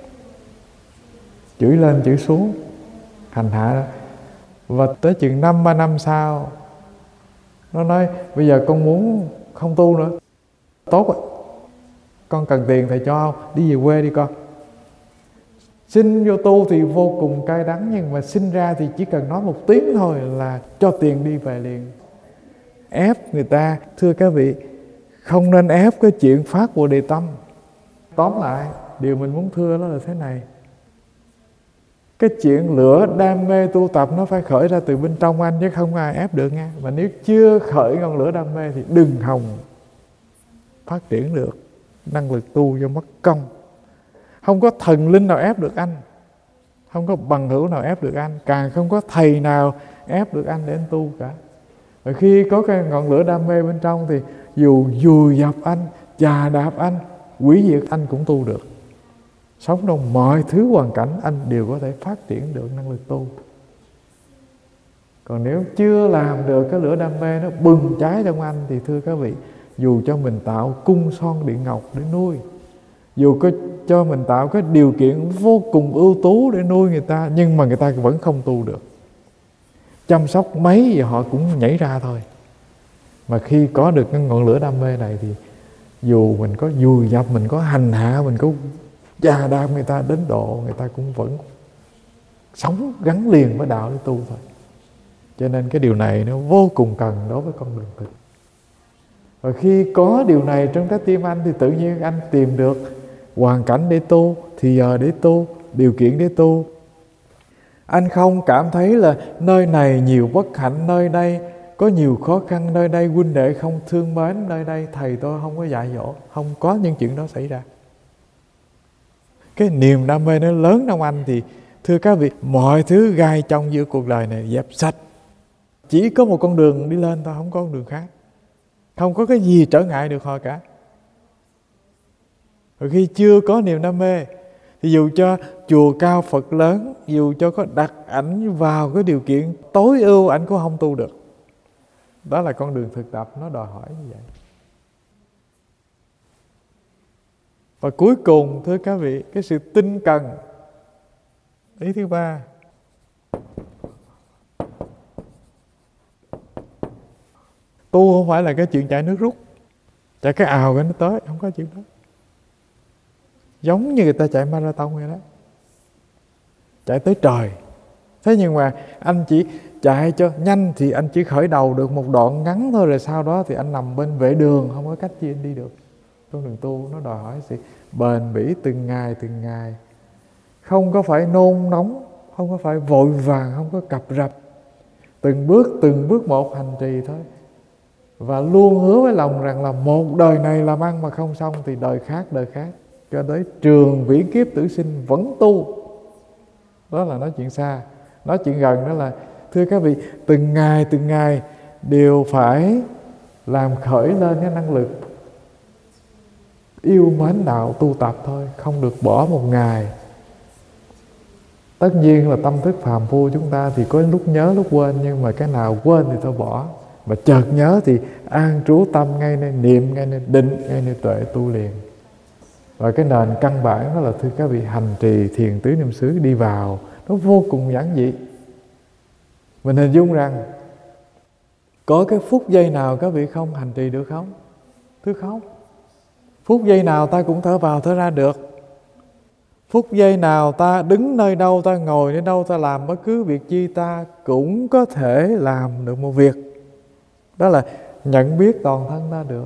S1: chửi lên chửi xuống, hành hạ đó. Và tới chừng 3 năm sau, nó nói bây giờ con muốn không tu nữa. Tốt rồi, con cần tiền thầy cho không? Đi về quê đi con. Xin vô tu thì vô cùng cay đắng, nhưng mà sinh ra thì chỉ cần nói một tiếng thôi là cho tiền đi về liền. Ép người ta, thưa các vị, không nên ép cái chuyện phát Bồ Đề Tâm. Tóm lại, điều mình muốn thưa đó là thế này. Cái chuyện lửa đam mê tu tập nó phải khởi ra từ bên trong anh, chứ không ai ép được nha. Mà nếu chưa khởi ngọn lửa đam mê thì đừng hòng phát triển được năng lực tu, cho mất công. Không có thần linh nào ép được anh, không có bằng hữu nào ép được anh, càng không có thầy nào ép được anh để anh tu cả. Và khi có cái ngọn lửa đam mê bên trong thì dù dùi dập anh, chà đạp anh, hủy diệt anh cũng tu được. Sống trong mọi thứ hoàn cảnh anh đều có thể phát triển được năng lực tu. Còn nếu chưa làm được cái lửa đam mê nó bừng cháy trong anh thì thưa các vị, dù cho mình tạo cung son điện ngọc để nuôi, dù có cho mình tạo cái điều kiện vô cùng ưu tú để nuôi người ta, nhưng mà người ta vẫn không tu được. Chăm sóc mấy giờ họ cũng nhảy ra thôi. Mà khi có được cái ngọn lửa đam mê này thì dù mình có dùi dập, mình có hành hạ, mình có chà đạp người ta đến độ, người ta cũng vẫn sống gắn liền với đạo để tu thôi. Cho nên cái điều này nó vô cùng cần đối với con đường thực. Và khi có điều này trong trái tim anh thì tự nhiên anh tìm được hoàn cảnh để tu, thì giờ để tu, điều kiện để tu. Anh không cảm thấy là nơi này nhiều bất hạnh, nơi đây có nhiều khó khăn, nơi đây huynh đệ không thương mến, nơi đây thầy tôi không có dạy dỗ. Không có những chuyện đó xảy ra. Cái niềm đam mê nó lớn trong anh thì thưa các vị, mọi thứ gai trong giữa cuộc đời này dẹp sạch. Chỉ có một con đường đi lên thôi, không có con đường khác. Không có cái gì trở ngại được họ cả. Rồi khi chưa có niềm đam mê thì dù cho chùa cao Phật lớn, dù cho có đặt ảnh vào cái điều kiện tối ưu, ảnh cũng không tu được. Đó là con đường thực tập, nó đòi hỏi như vậy. Và cuối cùng thưa các vị, cái sự tinh cần. Ý thứ ba, Tu không phải là cái chuyện chạy nước rút, chạy cái ào cái nó tới, không có chuyện đó. Giống như người ta chạy marathon vậy đó, chạy tới trời. Thế nhưng mà anh chỉ chạy cho nhanh thì anh chỉ khởi đầu được một đoạn ngắn thôi, rồi sau đó thì anh nằm bên vệ đường, không có cách gì anh đi được. Con đường tu nó đòi hỏi sự bền bỉ từng ngày, không có phải nôn nóng, không có phải vội vàng, không có cập rập, từng bước một hành trì thôi. Và luôn hứa với lòng rằng là một đời này làm ăn mà không xong thì đời khác, cho tới trường viễn kiếp tử sinh vẫn tu. Đó là nói chuyện xa. Nói chuyện gần đó là, thưa các vị, từng ngày đều phải làm khởi lên cái năng lực yêu mến đạo tu tập thôi, không được bỏ một ngày. Tất nhiên là tâm thức phàm phu chúng ta thì có lúc nhớ lúc quên, nhưng mà cái nào quên thì thôi bỏ, mà chợt nhớ thì an trú tâm ngay nơi niệm, ngay nơi định, ngay nơi tuệ tu liền. Và cái nền căn bản đó là, thưa các vị, hành trì thiền tứ niệm xứ đi vào nó vô cùng giản dị. Mình hình dung rằng có cái phút giây nào các vị không hành trì được không? Thưa không. Phút giây nào ta cũng thở vào thở ra được. Phút giây nào ta đứng nơi đâu, ta ngồi nơi đâu, ta làm bất cứ việc chi, ta cũng có thể làm được một việc. Đó là nhận biết toàn thân ta được.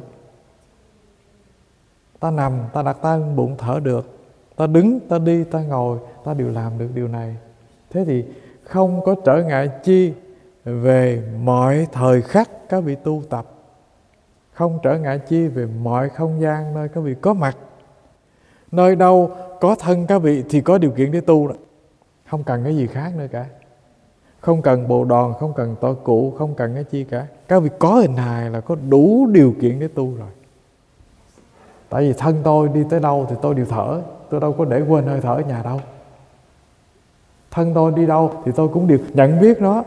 S1: Ta nằm, ta đặt tay lên bụng thở được. Ta đứng, ta đi, ta ngồi, ta đều làm được điều này. Thế thì không có trở ngại chi về mọi thời khắc các vị tu tập, không trở ngại chi về mọi không gian nơi các vị có mặt. Nơi đâu có thân các vị thì có điều kiện để tu đó. Không cần cái gì khác nữa cả. Không cần bồ đòn, không cần tội cụ, không cần cái chi cả. Các vị có hình hài là có đủ điều kiện để tu rồi. Tại vì thân tôi đi tới đâu thì tôi đều thở. Tôi đâu có để quên hơi thở ở nhà đâu. Thân tôi đi đâu thì tôi cũng đều nhận biết nó.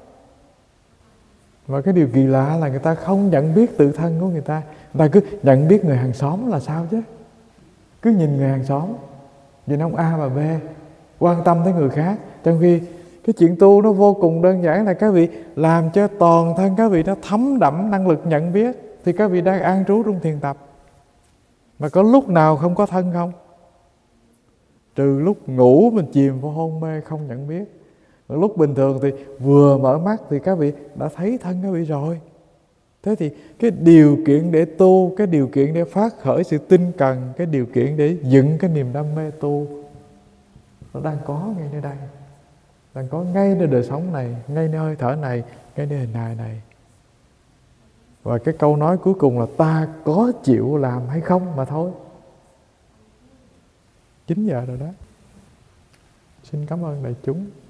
S1: Và cái điều kỳ lạ là người ta không nhận biết tự thân của người ta. Người ta cứ nhận biết người hàng xóm là sao chứ. Cứ nhìn người hàng xóm, nhìn ông A và B, quan tâm tới người khác. Trong khi cái chuyện tu nó vô cùng đơn giản là các vị làm cho toàn thân các vị nó thấm đẫm năng lực nhận biết, thì các vị đang an trú trong thiền tập. Mà có lúc nào không có thân không? Trừ lúc ngủ mình chìm vào hôn mê không nhận biết. Lúc bình thường thì vừa mở mắt thì các vị đã thấy thân các vị rồi. Thế thì cái điều kiện để tu, cái điều kiện để phát khởi sự tinh cần, cái điều kiện để dựng cái niềm đam mê tu, nó đang có ngay nơi đây. Đang có ngay nơi đời sống này, ngay nơi hơi thở này, ngay nơi hình hài này. Và cái câu nói cuối cùng là ta có chịu làm hay không mà thôi. 9 giờ rồi đó. Xin cảm ơn đại chúng.